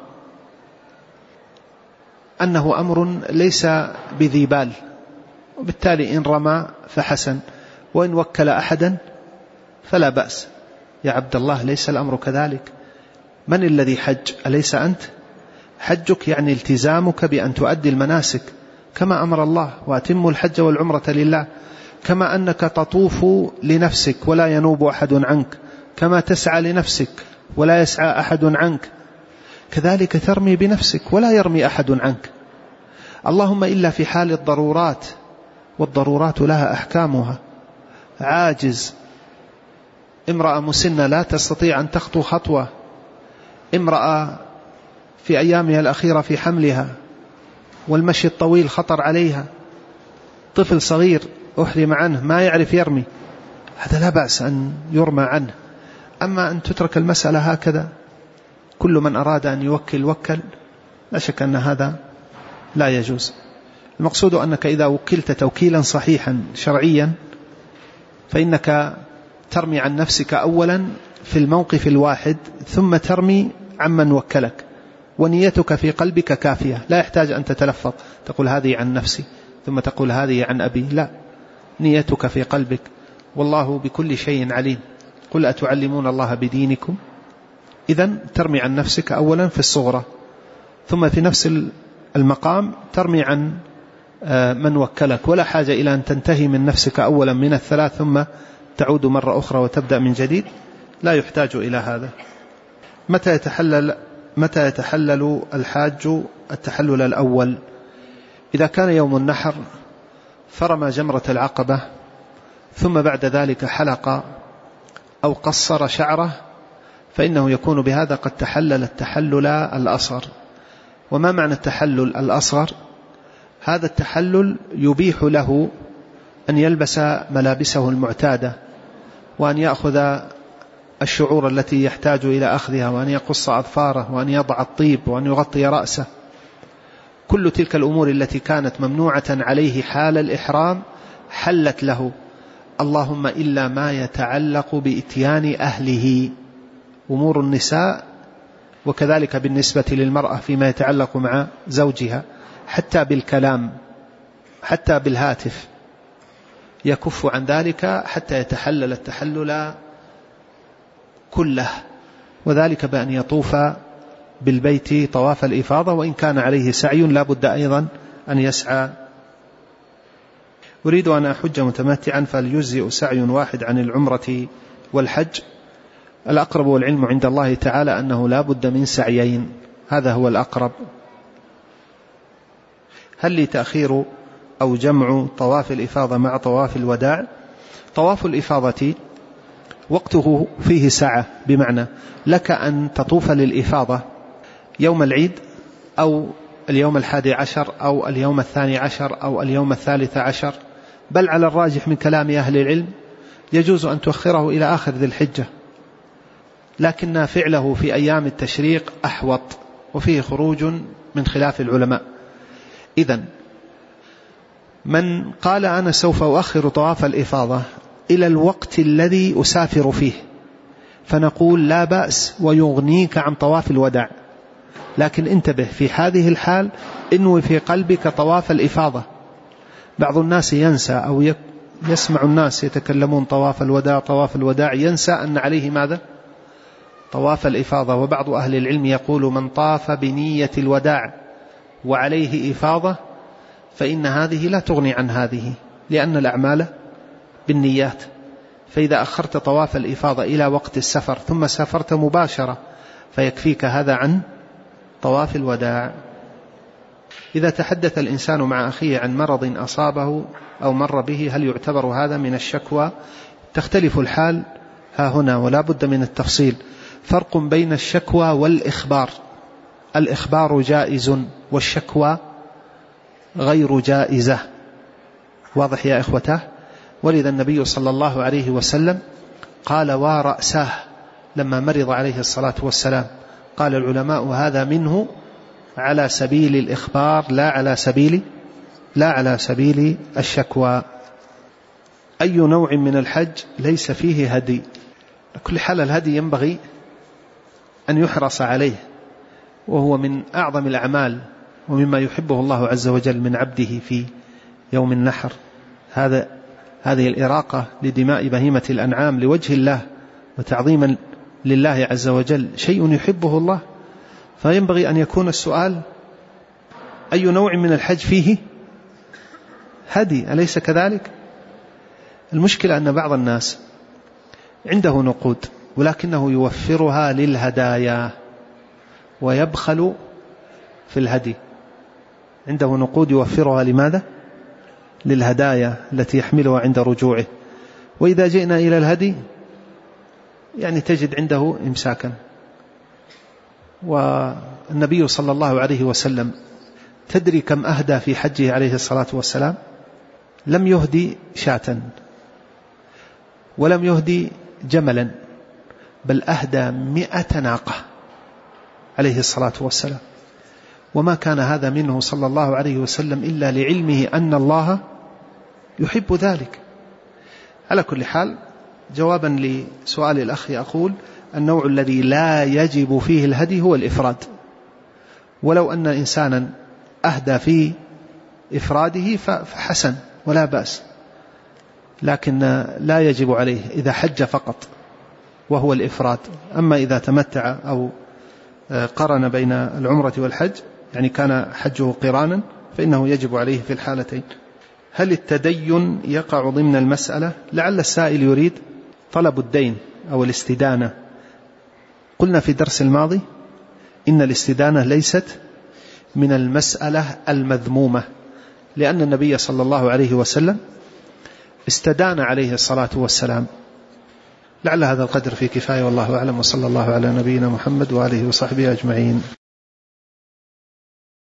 أنه أمر ليس بذي بال، وبالتالي إن رمى فحسن، وإن وكل أحدا فلا بأس. يا عبد الله ليس الأمر كذلك. من الذي حج؟ أليس أنت؟ حجك يعني التزامك بأن تؤدي المناسك كما أمر الله، وأتموا الحج والعمرة لله، كما أنك تطوف لنفسك ولا ينوب أحد عنك، كما تسعى لنفسك ولا يسعى أحد عنك، كذلك ترمي بنفسك ولا يرمي أحد عنك. اللهم إلا في حال الضرورات، والضرورات لها أحكامها. عاجز، امرأة مسنة لا تستطيع أن تخطو خطوة، امرأة في أيامها الأخيرة في حملها والمشي الطويل خطر عليها، طفل صغير أحرم عنه ما يعرف يرمي، هذا لا بأس أن يرمى عنه. أما أن تترك المسألة هكذا كل من أراد أن يوكل وكل، لا شك أن هذا لا يجوز. المقصود أنك إذا وكلت توكيلا صحيحا شرعيا فإنك ترمي عن نفسك أولا في الموقف الواحد، ثم ترمي عمن وكلك، ونيتك في قلبك كافية، لا يحتاج أن تتلفظ تقول هذه عن نفسي ثم تقول هذه عن أبي، لا، نيتك في قلبك، والله بكل شيء عليم. قل أتعلمون الله بدينكم؟ إذن ترمي عن نفسك أولا في الصغرى، ثم في نفس المقام ترمي عن من وكلك، ولا حاجة إلى أن تنتهي من نفسك أولا من الثلاث ثم تعود مرة أخرى وتبدأ من جديد، لا يحتاج إلى هذا. متى يتحلل متى يتحلل الحاج التحلل الأول؟ إذا كان يوم النحر فرمى جمرة العقبة ثم بعد ذلك حلق أو قصر شعره فإنه يكون بهذا قد تحلل التحلل الأصغر. وما معنى التحلل الأصغر؟ هذا التحلل يبيح له أن يلبس ملابسه المعتادة، وأن يأخذ الشعور التي يحتاج إلى أخذها، وأن يقص أظفاره، وأن يضع الطيب، وأن يغطي رأسه. كل تلك الأمور التي كانت ممنوعة عليه حال الإحرام حلت له، اللهم إلا ما يتعلق بإتيان أهله، أمور النساء، وكذلك بالنسبة للمرأة فيما يتعلق مع زوجها، حتى بالكلام، حتى بالهاتف يكف عن ذلك حتى يتحلل التحلل كله، وذلك بأن يطوف بالبيت طواف الإفاضة، وإن كان عليه سعي لا بد أيضا أن يسعى. أريد أن أحج متمتعا فليجزئ سعي واحد عن العمرة والحج؟ الأقرب والعلم عند الله تعالى أنه لا بد من سعيين، هذا هو الأقرب. هل لي تأخير أو جمع طواف الإفاضة مع طواف الوداع؟ طواف الإفاضة وقته فيه ساعة، بمعنى لك أن تطوف للإفاضة يوم العيد أو اليوم الحادي عشر أو اليوم الثاني عشر أو اليوم الثالث عشر، بل على الراجح من كلام أهل العلم يجوز أن تؤخره إلى آخر ذي الحجة، لكن فعله في أيام التشريق أحوط، وفيه خروج من خلاف العلماء. إذن من قال أنا سوف أؤخر طواف الإفاضة إلى الوقت الذي أسافر فيه فنقول لا بأس ويغنيك عن طواف الوداع، لكن انتبه في هذه الحال انوي في قلبك طواف الإفاضة. بعض الناس ينسى أو يسمع الناس يتكلمون طواف الوداع طواف الوداع، ينسى أن عليه ماذا؟ طواف الإفاضة. وبعض أهل العلم يقول من طاف بنية الوداع وعليه إفاضة فإن هذه لا تغني عن هذه، لأن الأعمال بالنيات. فإذا أخرت طواف الإفاضة إلى وقت السفر ثم سافرت مباشرة فيكفيك هذا عن طواف الوداع. إذا تحدث الإنسان مع أخيه عن مرض أصابه أو مر به هل يعتبر هذا من الشكوى؟ تختلف الحال ها هنا ولا بد من التفصيل. فرق بين الشكوى والإخبار، الإخبار جائز والشكوى غير جائزة، واضح يا إخوته؟ ولذا النبي صلى الله عليه وسلم قال ورأساه لما مرض عليه الصلاة والسلام، قال العلماء هذا منه على سبيل الإخبار لا على سبيل لا على سبيل الشكوى. أي نوع من الحج ليس فيه هدي؟ كل حال الهدي ينبغي أن يحرص عليه، وهو من أعظم الأعمال ومما يحبه الله عز وجل من عبده في يوم النحر. هذا هذه الإراقة لدماء بهيمة الأنعام لوجه الله وتعظيما لله عز وجل شيء يحبه الله، فينبغي أن يكون السؤال أي نوع من الحج فيه هدي، أليس كذلك؟ المشكلة أن بعض الناس عنده نقود ولكنه يوفرها للهدايا ويبخل في الهدي. عنده نقود يوفرها لماذا؟ للهدايا التي يحملها عند رجوعه، وإذا جئنا إلى الهدي يعني تجد عنده إمساكا. والنبي صلى الله عليه وسلم تدري كم أهدى في حجه عليه الصلاة والسلام؟ لم يهدي شاة ولم يهدي جملا، بل أهدى مئة ناقة عليه الصلاة والسلام، وما كان هذا منه صلى الله عليه وسلم إلا لعلمه أن الله يحب ذلك. على كل حال جوابا لسؤال الأخ أقول النوع الذي لا يجب فيه الهدي هو الإفراد، ولو أن إنسانا أهدى في إفراده فحسن ولا بأس، لكن لا يجب عليه إذا حج فقط وهو الإفراد. أما إذا تمتع أو قرن بين العمرة والحج يعني كان حجه قرانا فإنه يجب عليه في الحالتين. هل التدين يقع ضمن المسألة؟ لعل السائل يريد طلب الدين أو الاستدانة. قلنا في درس الماضي إن الاستدانة ليست من المسألة المذمومة، لأن النبي صلى الله عليه وسلم استدان عليه الصلاة والسلام. لعل هذا القدر في كفاية، والله أعلم، وصلى الله على نبينا محمد وآله وصحبه أجمعين.